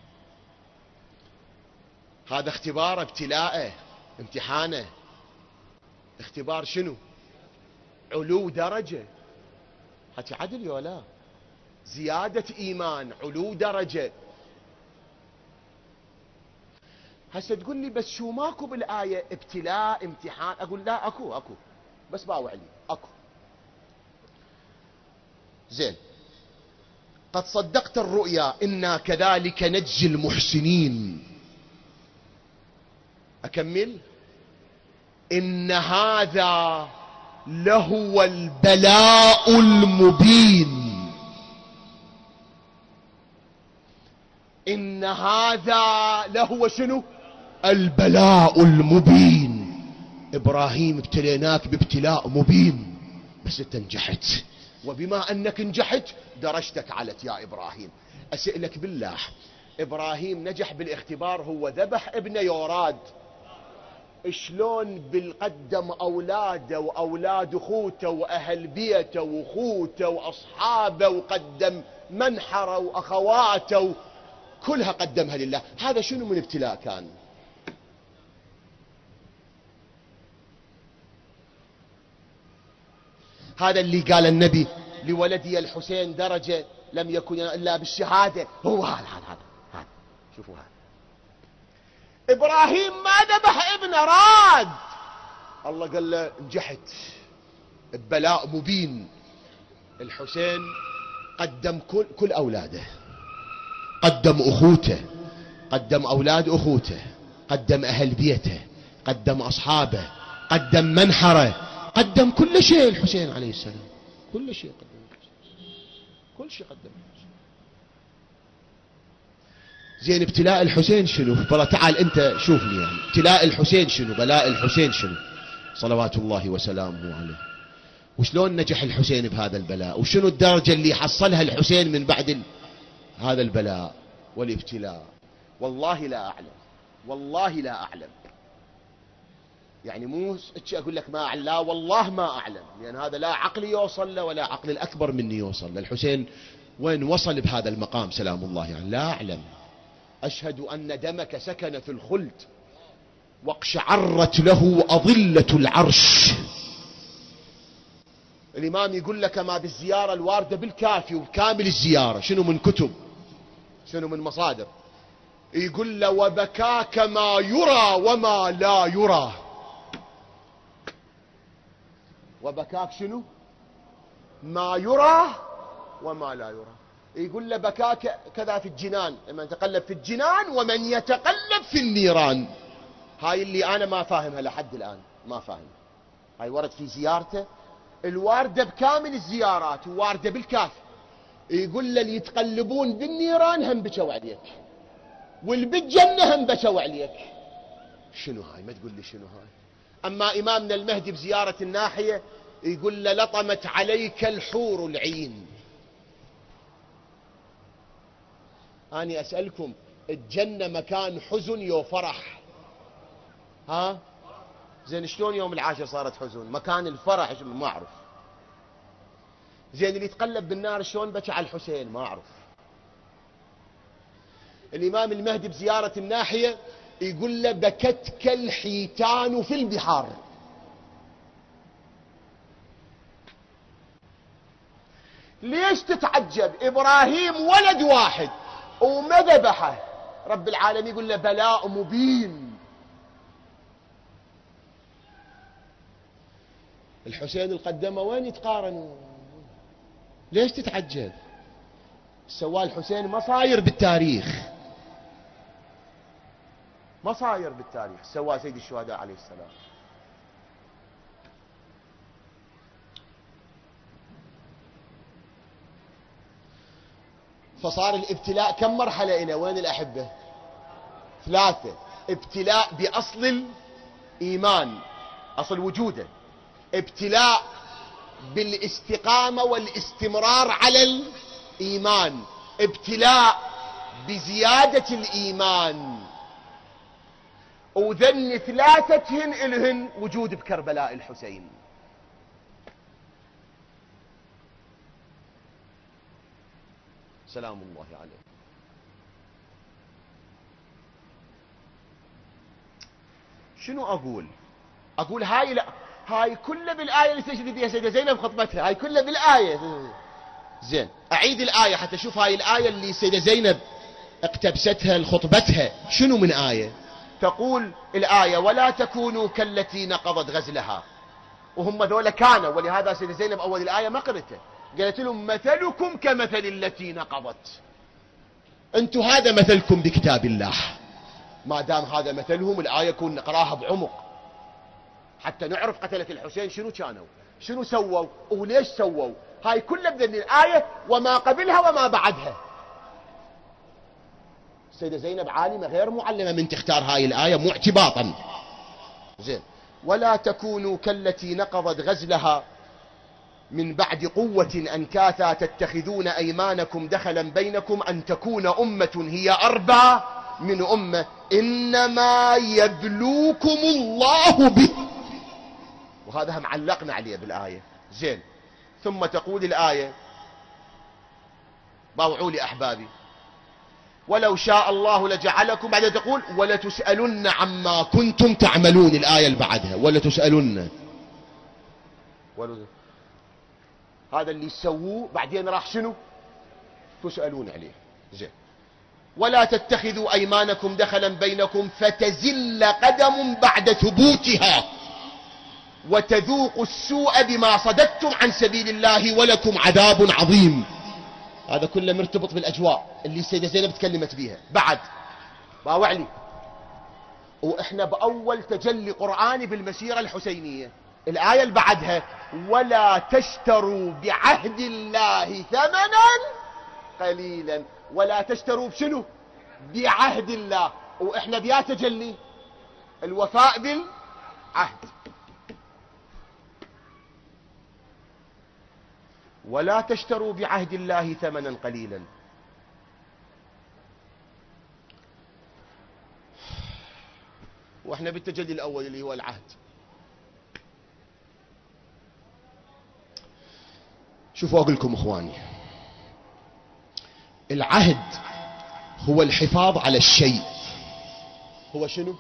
هذا اختبار، ابتلاءه، امتحانه. اختبار شنو؟ علو درجة. حكي عدل يا لا؟ زيادة إيمان، علو درجة. هسه تقول لي بس شو ماكو بالآية ابتلاء امتحان؟ أقول لا أكو بس باوع لي أكو. زين. قد صدقت الرؤيا إنا كذلك نجزي المحسنين. أكمل. إن هذا لهو البلاء المبين. إن هذا لهو شنو؟ البلاء المبين. إبراهيم ابتليناك بابتلاء مبين، بس انت نجحت، وبما أنك نجحت درجتك علت يا إبراهيم. أسألك بالله، إبراهيم نجح بالاختبار، هو ذبح ابن يوراد، شلون بالقدم أولاده وأولاد أخوته وأهل بيته وأخوته وأصحابه، وقدم منحره وأخواته كلها قدمها لله. هذا شنو من ابتلاء كان؟ هذا اللي قال النبي لولدي الحسين درجة لم يكن إلا بالشهادة. هو هذا. شوفوا هذا. إبراهيم ما ذبح ابن راد، الله قال له نجحت ببلاء مبين. الحسين قدم كل أولاده، قدم أخوته، قدم أولاد أخوته، قدم أهل بيته، قدم أصحابه، قدم منحره، قدم كل شيء. الحسين عليه السلام كل شيء قدم، كل شيء قدم. زين ابتلاء الحسين شنو؟ فلا تعال انت شوفني، يعني ابتلاء الحسين شنو؟ بلاء الحسين شنو؟ صلوات الله وسلامه عليه. وشلون نجح الحسين بهذا البلاء؟ وشنو الدرجة اللي حصلها الحسين من بعد هذا البلاء والابتلاء؟ والله لا أعلم، والله لا أعلم. يعني مو أقول لك ما أعلم، لا والله ما أعلم، لأن هذا لا عقلي يوصل له ولا عقل الأكبر مني يوصل له. الحسين وين وصل بهذا المقام سلام الله يعني لا أعلم. أشهد أن دمك سكن في الخلد واقشعرت له أضلة العرش. الإمام يقول لك ما بالزيارة الواردة بالكافي وكامل الزيارة، شنو من كتب، شنو من مصادر، يقول له وبكاك ما يرى وما لا يرى. وبكاك شنو؟ ما يرى وما لا يرى. يقول له بكاك كذا في الجنان، من يتقلب في الجنان ومن يتقلب في النيران. هاي اللي أنا ما فاهمها لحد الآن، ما فاهم. هاي ورد في زيارته الواردة بكامل الزيارات، وواردة بالكافي. يقول له اللي يتقلبون بالنيران هم بكوا عليك، واللي بالجنة هم بكوا عليك. شنو هاي؟ ما تقول لي شنو هاي. أما إمامنا المهدي بزيارة الناحية يقول له لطمت عليك الحور العين. أنا أسألكم، الجنة مكان حزن يو فرح؟ ها زين شلون يوم العاشر صارت حزن؟ مكان الفرح ما أعرف. زين اللي يتقلب بالنار شلون بكى على الحسين؟ ما أعرف. الإمام المهدي بزيارة الناحية يقول له بكتك الحيتان في البحار. ليش تتعجب؟ إبراهيم ولد واحد وما ذبحه، رب العالمين يقول له بلاء مبين. الحسين القدمه وين يتقارنوا؟ ليش تتعجب؟ سواه الحسين ما صاير بالتاريخ، ما صاير بالتاريخ، سواه سيد الشهداء عليه السلام. فصار الابتلاء كم مرحلة إلى وين الأحبة؟ 3. ابتلاء بأصل الإيمان، أصل وجوده، ابتلاء بالاستقامة والاستمرار على الإيمان، ابتلاء بزيادة الإيمان، وذن 3 إلهن وجود بكربلاء الحسين. سلام الله عليه. شنو أقول هاي لا، هاي كلها بالآية اللي تجد بها سيدة زينب خطبتها، هاي كلها بالآية. زين أعيد الآية حتى شوف هاي الآية اللي سيدة زينب اقتبستها لخطبتها شنو من آية. تقول الآية ولا تكونوا كالتي نقضت غزلها، وهم ذولا كانوا، ولهذا سيدة زينب أول الآية ما قرأتها، قالت لهم مثلكم كمثل التي نقضت. أنتم هذا مثلكم بكتاب الله، ما دام هذا مثلهم الآية كون نقراها بعمق حتى نعرف قتلة الحسين شنو كانوا، شنو سووا وليش سووا. هاي كلها بذن الآية وما قبلها وما بعدها. السيدة زينب عالمة غير معلمة من تختار هاي الآية مو اعتباطا. زين ولا تكونوا كالتي نقضت غزلها من بعد قوة أنكاثا تتخذون أيمانكم دخلا بينكم أن تكون أمة هي أربى من أمة إنما يبلوكم الله به. وهذا هم علقنا عليه بالآية. زين ثم تقول الآية باوعوا لي أحبابي ولو شاء الله لجعلكم، بعد تقول ولتسألن عما كنتم تعملون. الآية اللي بعدها ولتسألن، هذا اللي سووه بعدين راح شنو تسألون عليه. زين ولا تتخذوا أيمانكم دخلا بينكم فتزل قدم بعد ثبوتها وتذوقوا السوء بما صددتم عن سبيل الله ولكم عذاب عظيم. هذا كله مرتبط بالأجواء اللي السيدة زينب تكلمت بيها. بعد باوعلي وإحنا بأول تجلي قرآني بالمسيرة الحسينية، الآية اللي بعدها ولا تشتروا بعهد الله ثمنا قليلا. ولا تشتروا بشنو؟ بعهد الله. وإحنا بيا تجلي الوفاء بالعهد. ولا تشتروا بعهد الله ثمنا قليلا. واحنا بالتجلي الأول اللي هو العهد. شوفوا أقول لكم إخواني، العهد هو الحفاظ على الشيء. هو شنو؟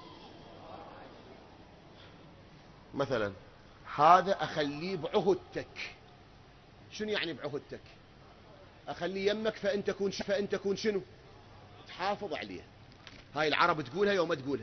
مثلا هذا أخليه بعهدتك. شنو يعني بعهدتك؟ أخليه يمك فأنت تكون شنو؟ تحافظ عليه. هاي العرب تقولها يوم ما تقولها.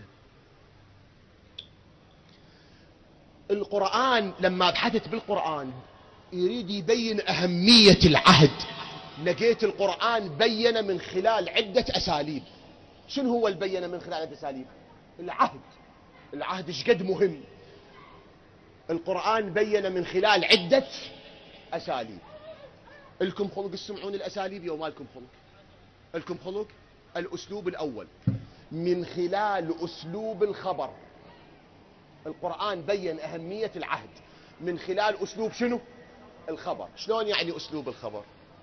القرآن لما بحثت بالقرآن يريد يبين أهمية العهد، لقيت القرآن بين من خلال عدة أساليب. شنو هو البين من خلال عدة أساليب؟ العهد. العهد ايش قد مهم. القرآن بين من خلال عدة أساليب. لكم خلق تسمعون الأساليب وما لكم خلق؟ لكم خلق. الأسلوب الأول من خلال أسلوب الخبر. القرآن بين أهمية العهد من خلال أسلوب شنو؟ الخبر. شلون يعني أسلوب الخبر؟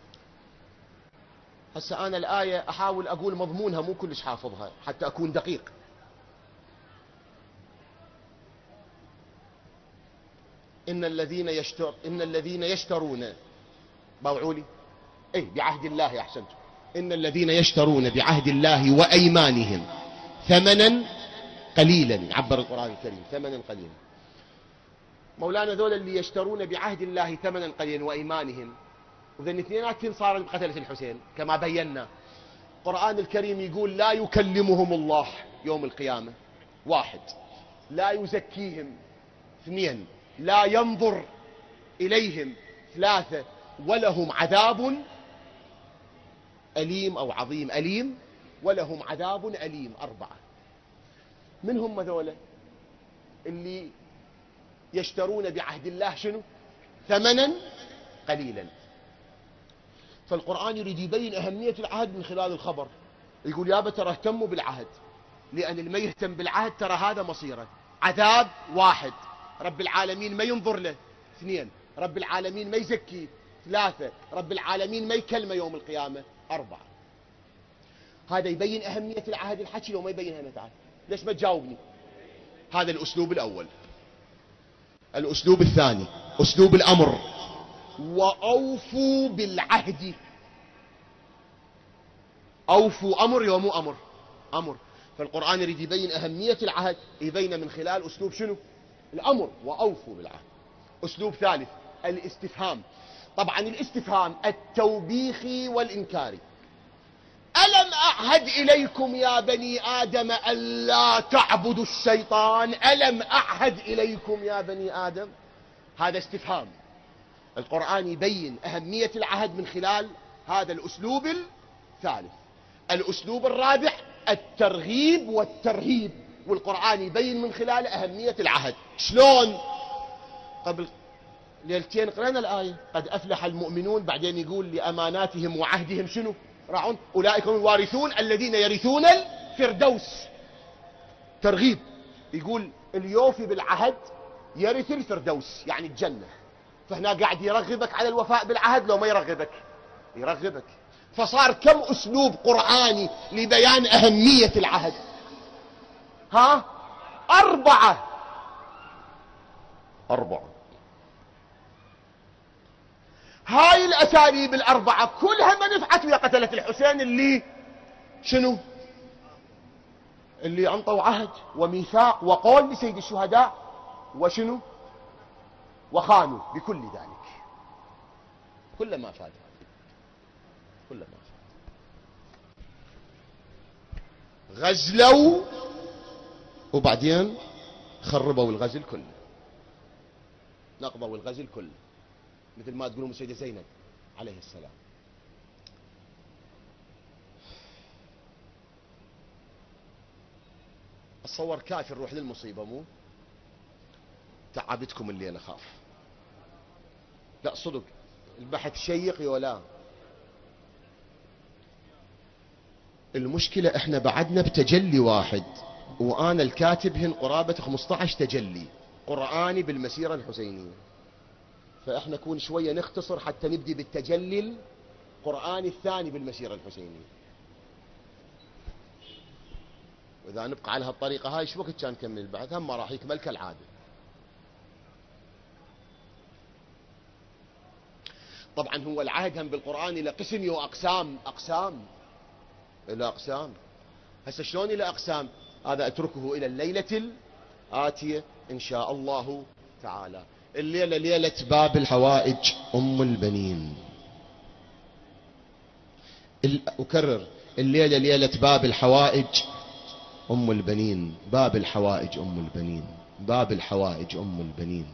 هسه أنا الآية أحاول أقول مضمونها مو كلش حافظها حتى أكون دقيق. إن الذين يشترون باوعولي بعهد الله. أحسنتم. إن الذين يشترون بعهد الله وأيمانهم ثمنا قليلا. عبر القرآن الكريم ثمنا قليلا. مولانا ذول اللي يشترون بعهد الله ثمنا قليلا وأيمانهم، وذن اثنيناتهم صاروا بقتلة الحسين كما بينا. القرآن الكريم يقول لا يكلمهم الله يوم القيامة. 1. لا يزكيهم. 2. لا ينظر إليهم. 3. ولهم عذاب أليم أو عظيم. أليم. ولهم عذاب أليم. 4. من هم ذولا اللي يشترون بعهد الله شنو؟ ثمنا قليلا. فالقرآن يريد يبين أهمية العهد من خلال الخبر. يقول يابا ترى اهتموا بالعهد، لأن اللي ما يهتم بالعهد ترى هذا مصيره عذاب. 1. رب العالمين ما ينظر له. 2. رب العالمين ما يزكيه. 3. رب العالمين ما يكلمه يوم القيامة. 4. هذا يبين أهمية العهد. الحكي لو ما يبين أهمية العهد ليش ما تجاوبني؟ هذا الأسلوب الأول. الأسلوب الثاني أسلوب الأمر. وأوفوا بالعهد. أوفوا أمر ومو أمر؟ أمر. فالقرآن يريد يبين أهمية العهد، يبين من خلال أسلوب شنو؟ الأمر. وأوفوا بالعهد. أسلوب ثالث الاستفهام. طبعا الاستفهام التوبيخي والإنكاري. ألم أعهد إليكم يا بني آدم ألا تعبدوا الشيطان؟ ألم أعهد إليكم يا بني آدم؟ هذا استفهام. القرآن يبين أهمية العهد من خلال هذا الأسلوب الثالث. الأسلوب الرابع الترغيب والترهيب. والقرآن يبين من خلال أهمية العهد. شلون؟ قبل ليلتين قرأنا الآية قد أفلح المؤمنون، بعدين يقول لأماناتهم وعهدهم شنو؟ راعون. أولئك هم الوارثون الذين يرثون الفردوس. ترغيب. يقول اليوفي بالعهد يرث الفردوس يعني الجنة. فهنا قاعد يرغبك على الوفاء بالعهد. لو ما يرغبك يرغبك. فصار كم أسلوب قرآني لبيان أهمية العهد؟ 4. هاي الأساليب 4 كلها ما نفعت ويا قتلة الحسين اللي شنو؟ اللي أنطوا عهد وميثاق وقول لسيد الشهداء وشنو؟ وخانوا بكل ذلك. كل ما فات. كل ما فات. غزلوا وبعدين خربوا الغزل كله. نقضوا الغزل كله مثل ما تقولون السيدة زينب عليه السلام. اتصور كافر نروح للمصيبة مو تعبتكم الليلة خاف. لا صدق البحث شيق ولا المشكلة احنا بعدنا بتجلي واحد، وانا الكاتبهن قرابة 15 تجلي قرآني بالمسيرة الحسينية. فاحنا نكون شوية نختصر حتى نبدي بالتجلي القرآني الثاني بالمسيرة الحسينية. واذا نبقى على هالطريقة هاي شو وقت كان نكمل البحث؟ هم ما راح يكمل كالعادة. طبعا هو العهد هم بالقرآن الى قسم واقسام. الى اقسام. هسه شلون الى اقسام؟ هذا اتركه الى الليلة الآتية ان شاء الله تعالى. الليلة ليلة باب الحوائج ام البنين. اكرر الليلة ليلة باب الحوائج ام البنين. باب الحوائج ام البنين. باب الحوائج ام البنين.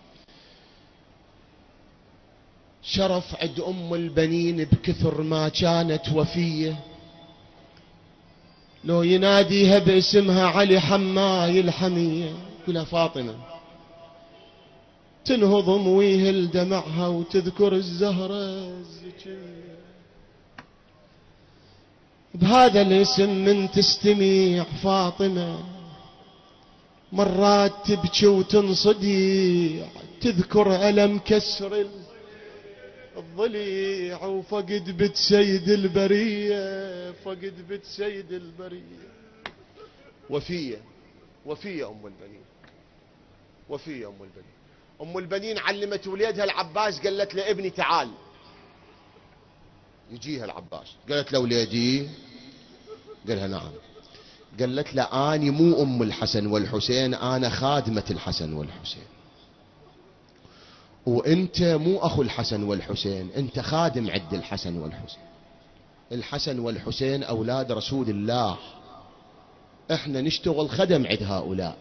شرف عند ام البنين بكثر ما كانت وفية. لو يناديها باسمها علي حماي الحمية يقولها فاطمة. تنهض مويه لدمعها وتذكر الزهرة الزكية. بهذا الاسم من تستميع فاطمة مرات تبكي وتنصديع، تذكر ألم كسر الضليع وفقد بنت سيد البرية، فقد بنت سيد البرية. وفية أم البنين، وفية أم البنين. أم البنين علمت وليدها العباس، قالت له ابني تعال. يجيها العباس، قالت له وليدي، قالها نعم. قالت له أني مو أم الحسن والحسين، أنا خادمة الحسن والحسين، وانت مو اخو الحسن والحسين، انت خادم عد الحسن والحسين. الحسن والحسين اولاد رسول الله، احنا نشتغل خدم عد هؤلاء.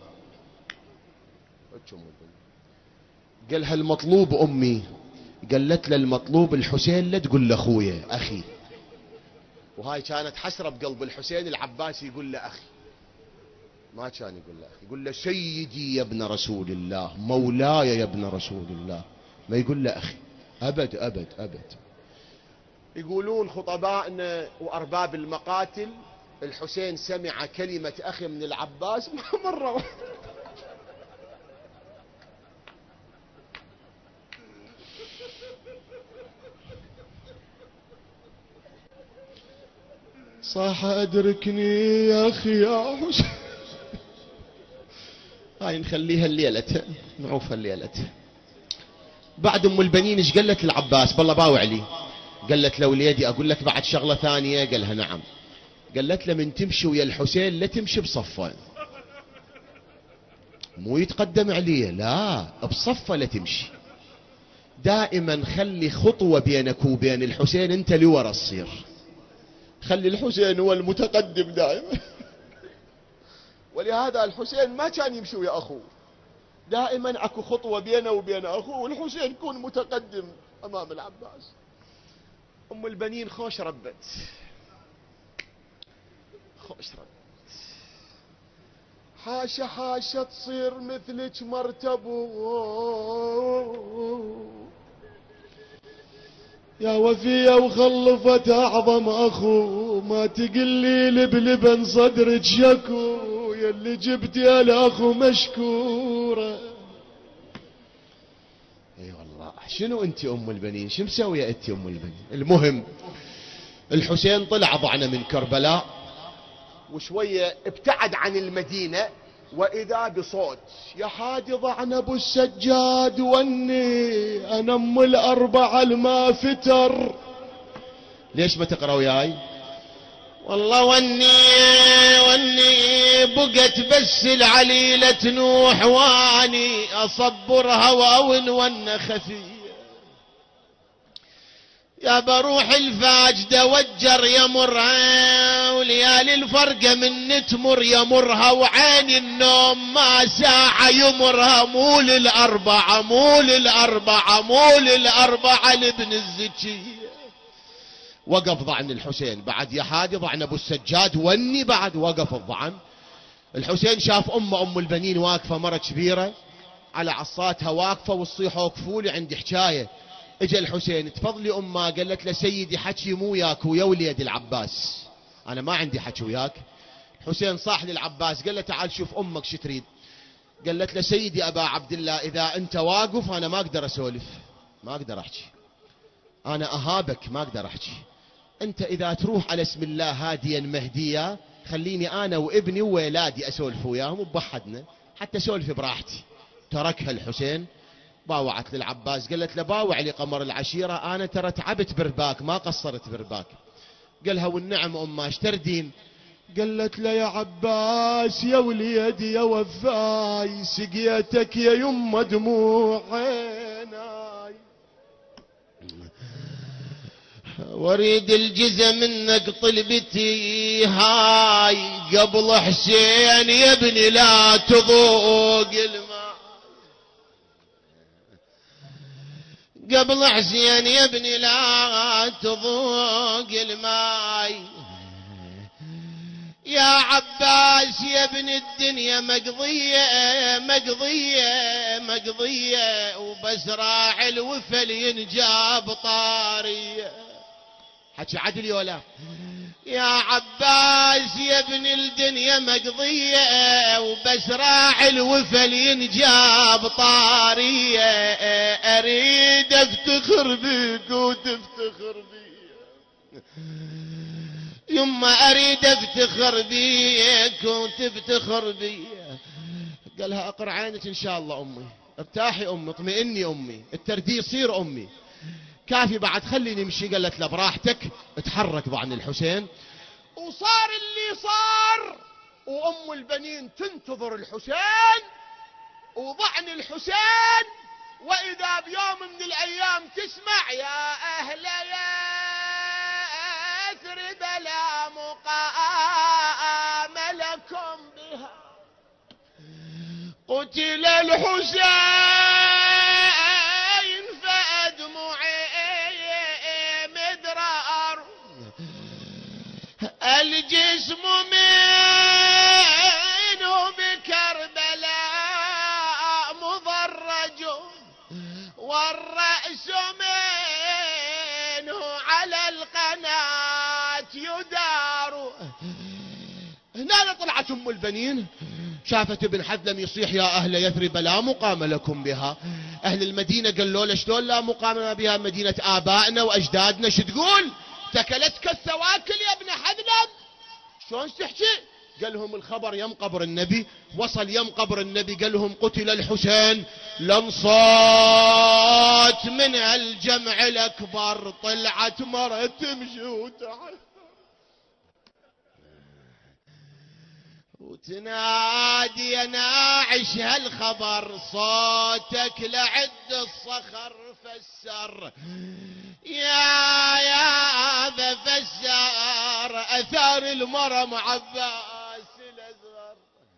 قالها المطلوب امي، قالت له المطلوب الحسين، لا تقول لاخويا اخي. وهاي كانت حسرة بقلب الحسين، العباس يقول له اخي، ما كان يقول له اخي، يقول له سيدي يا ابن رسول الله، مولاي يا ابن رسول الله، ما يقول له أخي أبد أبد أبد. يقولون خطبائنا وأرباب المقاتل الحسين سمع كلمة أخي من العباس مرة واحدة. صاح أدركني يا أخي يا حسين. هاي نخليها الليلة، نعوفها الليلة. بعد أم البنين ايش قالت العباس؟ بالله باوع لي. قالت له وليدي أقول لك بعد شغلة ثانية. قالها نعم. قالت له من تمشي ويا الحسين لا تمشي بصفة، مو يتقدم عليه، لا بصفة لا تمشي، دائما خلي خطوة بينك وبين الحسين، انت لورا تصير، خلي الحسين هو المتقدم دائما. ولهذا الحسين ما كان يمشي ويا أخوه، دائما اكو خطوة بينه وبين أخوه، والحسين يكون متقدم أمام العباس. أم البنين خوش ربت، خوش ربت. حاشا حاشا تصير مثلك مرتبو يا وفية، وخلفت أعظم أخو، ما تقلي لبلبن صدرك شكو، يلي جبتي الأخو مشكورة. اي والله. شنو انت ام البنين؟ شو مسويه انت ام البنين؟ المهم الحسين طلع ضعنا من كربلاء وشويه ابتعد عن المدينه، واذا بصوت يا حادي ضعنا ابو السجاد وني، انا ام الاربعه الما فتر. ليش ما تقرا وياي؟ والله وني بقت بس العليلة نوح، واني اصبرها واون ون خفية، يا بروح الفاجدة وجر يمرها، وليالي الفرقة من تمر يمرها، وعين النوم ما ساعة يمرها، مو للأربعة مو للأربعة مو للأربعة لابن الزكية. وقف ضعن الحسين بعد، يا حادي ضعن ابو السجاد وني بعد وقف الضعن. الحسين شاف ام البنين واقفة، مرة كبيرة على عصاتها واقفة وتصيح وقفوا لي عندي حكاية. اجا الحسين تفضلي امه، قالت له سيدي حكي مو وياك ويا وليد العباس، انا ما عندي حكي وياك. حسين صاح للعباس قال له تعال شوف امك شو تريد. قالت له سيدي ابا عبد الله اذا انت واقف انا ما اقدر اسولف، ما اقدر احكي، انا اهابك ما اقدر احكي، انت اذا تروح على اسم الله هاديا مهديا خليني انا وابني وولادي اسولف وياهم وبوحدنا حتى اسولف براحتي. تركها الحسين، باوعت للعباس قالت له باوع لي قمر العشيرة، انا ترى تعبت برباك ما قصرت برباك. قالها والنعم امه ايش تردين؟ قالت له يا عباس يا وليدي يا وفاي، سقيتك يا يمه دموع عيناي، واريد الجزا منك طلبتي هاي، قبل حسين يا ابني لا تضوق الماء، قبل حسين يا ابني لا تضوق الماي، يا عباس يا ابن الدنيا مقضية مقضية مقضية، وبس راعي الوفل ينجاب طارية. حكي عدل يولا. يا عباس يا ابن الدنيا مقضية، وبس راعي الوفل ينجاب طارية. أريد افتخر بيك وتفتخر بي يما، أريد افتخر بيك وتفتخر بي. قالها اقرع عينك ان شاء الله امي، ارتاحي امي، اطمئني امي، التردي يصير امي، كافي بعد خليني نمشي. قالت له براحتك، اتحرك ضعن الحسين. وصار اللي صار، وام البنين تنتظر الحسين وضعن الحسين. واذا بيوم من الايام تسمع يا اهل يثرب لا مقام لكم بها، قتل الحسين فأدمعي مدرار، الجسم منه بكربلاء مضرج، والرأس منه على القناة يدار. هنا طلعت ام البنين، شافت ابن حذلم يصيح يا اهل يثرب لا مقام لكم بها. اهل المدينه قالوا له شلون لا مقام بها، مدينه ابائنا واجدادنا، شو تقول؟ تكلتك الثواكل يا ابن حذلم، شلون تحكي؟ قال لهم الخبر يم قبر النبي، وصل يم قبر النبي، قال لهم قتل الحسين. لنصات من الجمع الاكبر، طلعت مرة تمشي وتنادي يا ناعش هالخبر، صوتك لعد الصخر فسر، يا فسر اثار المرم عباس الازهر.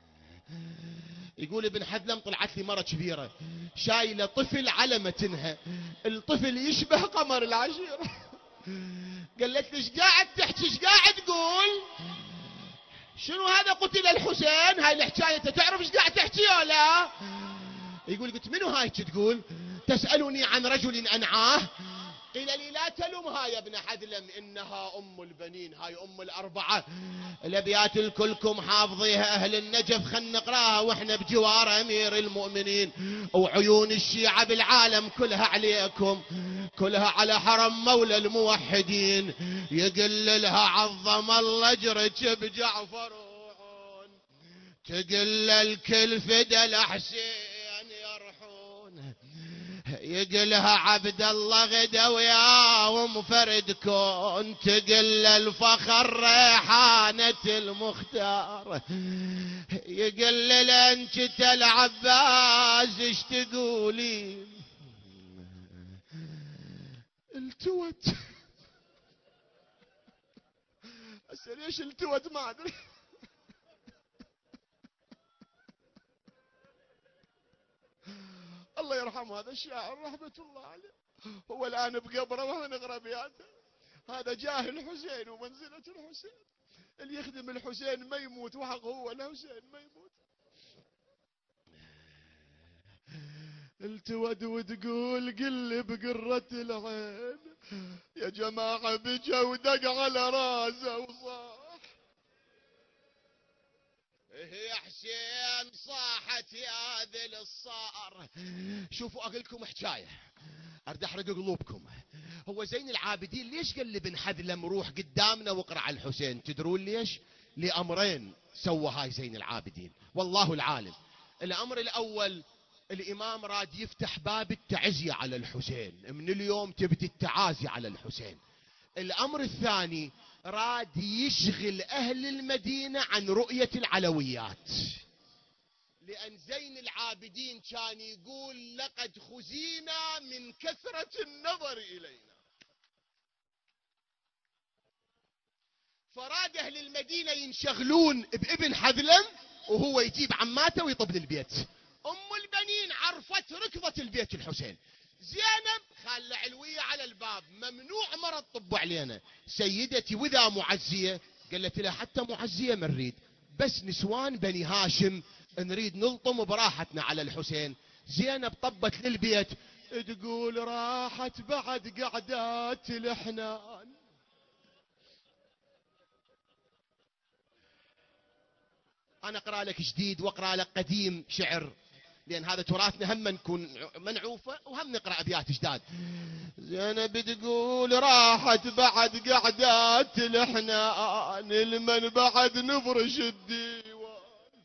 يقول ابن حذلم طلعت لي مرة كبيرة شايلة طفل على متنها، الطفل يشبه قمر العشيرة. قالت لي ايش قاعد تحكي، ايش قاعد تقول؟ شنو هذا قتل الحسين؟ هاي الحكاية انت تعرف ايش قاعد تحكي ولا؟ يقول قلت منو هاي تقول؟ تسألني عن رجل أنعاه؟ قيل لي لا تلمها يا ابن حذلم، إنها أم البنين، هاي أم الأربعة. الأبيات الكلكم حافظيها أهل النجف، خل نقراها وإحنا بجوار أمير المؤمنين. وعيون الشيعة بالعالم كلها عليكم، كلها على حرم مولى الموحدين. يقل لها عظم الله اجرك بجعفر وعون، تقل الكل فدى الحسين يرحون. يقلها عبد الله غدا وياهم فرد كون، تقل الفخر ريحانة المختار. يقل الانشت العباس ايش تقولين؟ التوت. هسه ليش التوت ما ادري. الله يرحم هذا الشاعر رحمة الله عليه، هو الآن بقبره وهو نقرأ بياته. هذا جاه الحسين ومنزلة الحسين، اللي يخدم الحسين ما يموت، وحق هو الحسين ما يموت. التود وتقول قل بقرة العين، يا جماعة بجا ودق على راسه وصاح، يا حسين صاحت يا ذل الصار. شوفوا اقول لكم حكايه ارد احرق قلوبكم. هو زين العابدين ليش قال لابن حذلم روح قدامنا واقرا على الحسين؟ تدرون ليش؟ لامرين سوى هاي زين العابدين والله العالم. الامر الاول، الامام راد يفتح باب التعزيه على الحسين، من اليوم تبدي التعازي على الحسين. الامر الثاني، راد يشغل اهل المدينة عن رؤية العلويات، لان زين العابدين كان يقول لقد خزينا من كثرة النظر الينا. فراد اهل المدينة ينشغلون بابن حذلم، وهو يجيب عماته ويطب للبيت. ام البنين عرفت ركضت البيت الحسين. زينب خالة علوية على الباب، ممنوع مرة تطب علينا. سيدتي وذا معزية قالت لها حتى معزية ما نريد، بس نسوان بني هاشم نريد نلطم براحتنا على الحسين. زينب طبت للبيت تقول راحت بعد قعدات الحنان. أنا أقرأ لك جديد وأقرأ لك قديم شعر، لأن هذا تراثنا، هم نكون منعوفة وهم نقرأ أبيات جداد. زينب تقول راحت بعد قعدات الحنان، المن بعد نفرش الديوان.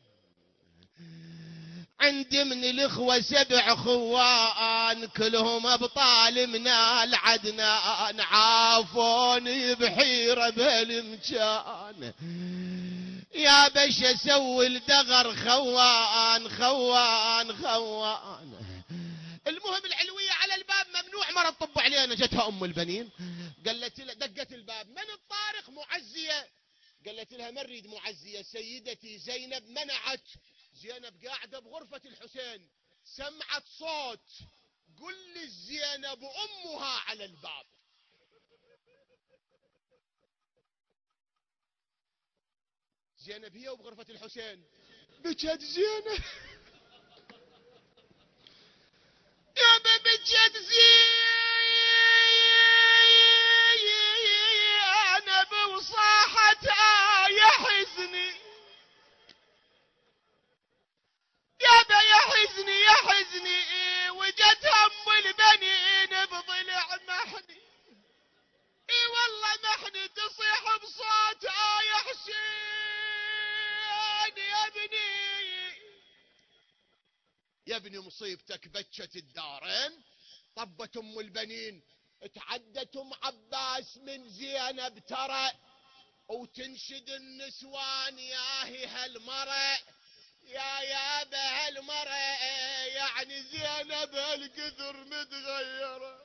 عندي من الإخوة 7 خوان، كلهم أبطال من العدنان، عافوني بحيرة بهالمكان، يا بش اسوي الدغر خوان خوان خوان. المهم العلوية على الباب ممنوع مرة تطب علينا. جتها ام البنين قالت لها، دقت الباب، من الطارق؟ معزية. قالت لها ما نريد معزية، سيدتي زينب منعت. زينب قاعدة بغرفة الحسين، سمعت صوت، قل لي زينب امها على الباب. زينب هي وبغرفة الحسين، بجد زينب يا بجد زينب وصاحت يا حزني، يا حزني يا حزني، وجت ام البنين بضلع محني، اي والله محني تصيح بصوت يا حسين يا ابني. يا ابني مصيبتك بكت الدارين. طبت ام البنين، تعدت ام عباس من زينب ترى، وتنشد النسوان ياهي هالمرة، يا بهالمرة، يعني زينب هالكثر متغيرة،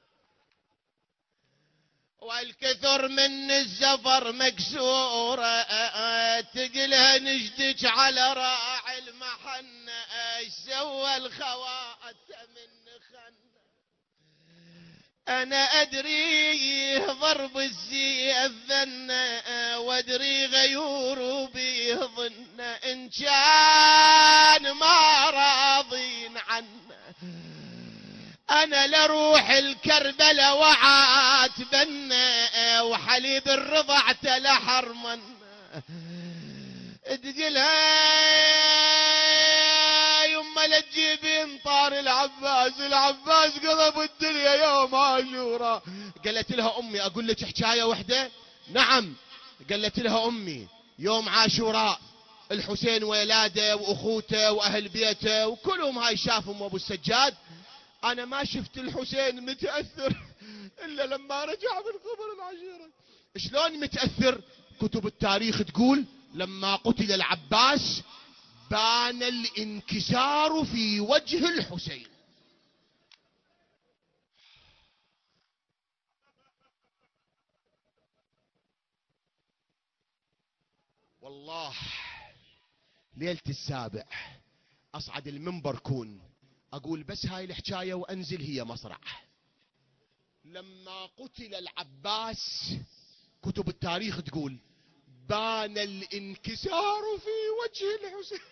والكثر من الزفر مكسورة، تقلها نجدك على راعي المحنة، ايش سوى الخواتم من خنة. انا ادري ضرب السيف ذنه، وادري غيور بيه ظنه، ان كان ما راضين عنه انا لروح الكربلة وعاتبنا، وحليب الرضع تلحرمن. تقلها يما لا تجيبين طار العباس، العباس قلب الدنيا يوم عاشوراء. قالت لها امي اقول لك حكايه وحده؟ نعم. قالت لها امي يوم عاشوراء الحسين ولاده واخوته واهل بيته وكلهم هاي شافهم ابو السجاد، انا ما شفت الحسين متاثر الا لما رجع من قبر العشيره. شلون متاثر؟ كتب التاريخ تقول لما قتل العباس بان الانكسار في وجه الحسين. والله ليلة السابع اصعد المنبر كون اقول بس هاي الحكاية وانزل هي مسرح. لما قتل العباس كتب التاريخ تقول بان الانكسار في وجه الحسين.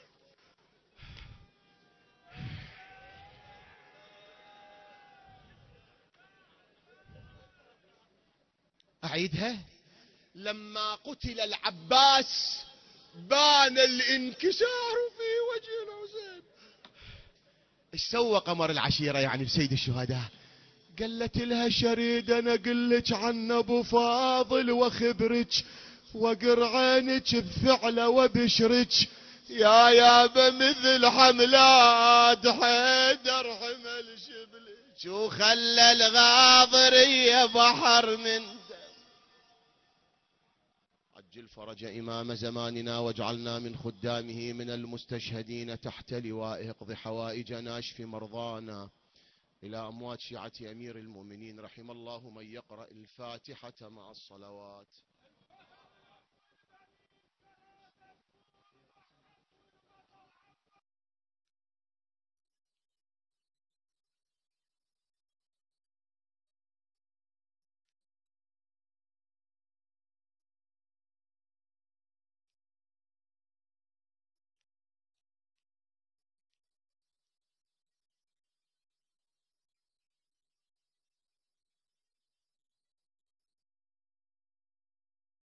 اعيدها، لما قتل العباس بان الانكسار في وجه الحسين. ايش سوى قمر العشيرة يعني بسيد الشهداء؟ قالت لها شريد انا قلت عن ابو فاضل واخبرك واقر عينك بفعله وبشرك، يا بمثل حملات حيدر حمل شبلك، وخلى الغاضرية بحر من دم. عجل فرج إمام زماننا واجعلنا من خدامه من المستشهدين تحت لوائه، اقض حوائجنا اشف مرضانا. إلى أموات شيعة أمير المؤمنين رحم الله من يقرأ الفاتحة مع الصلوات.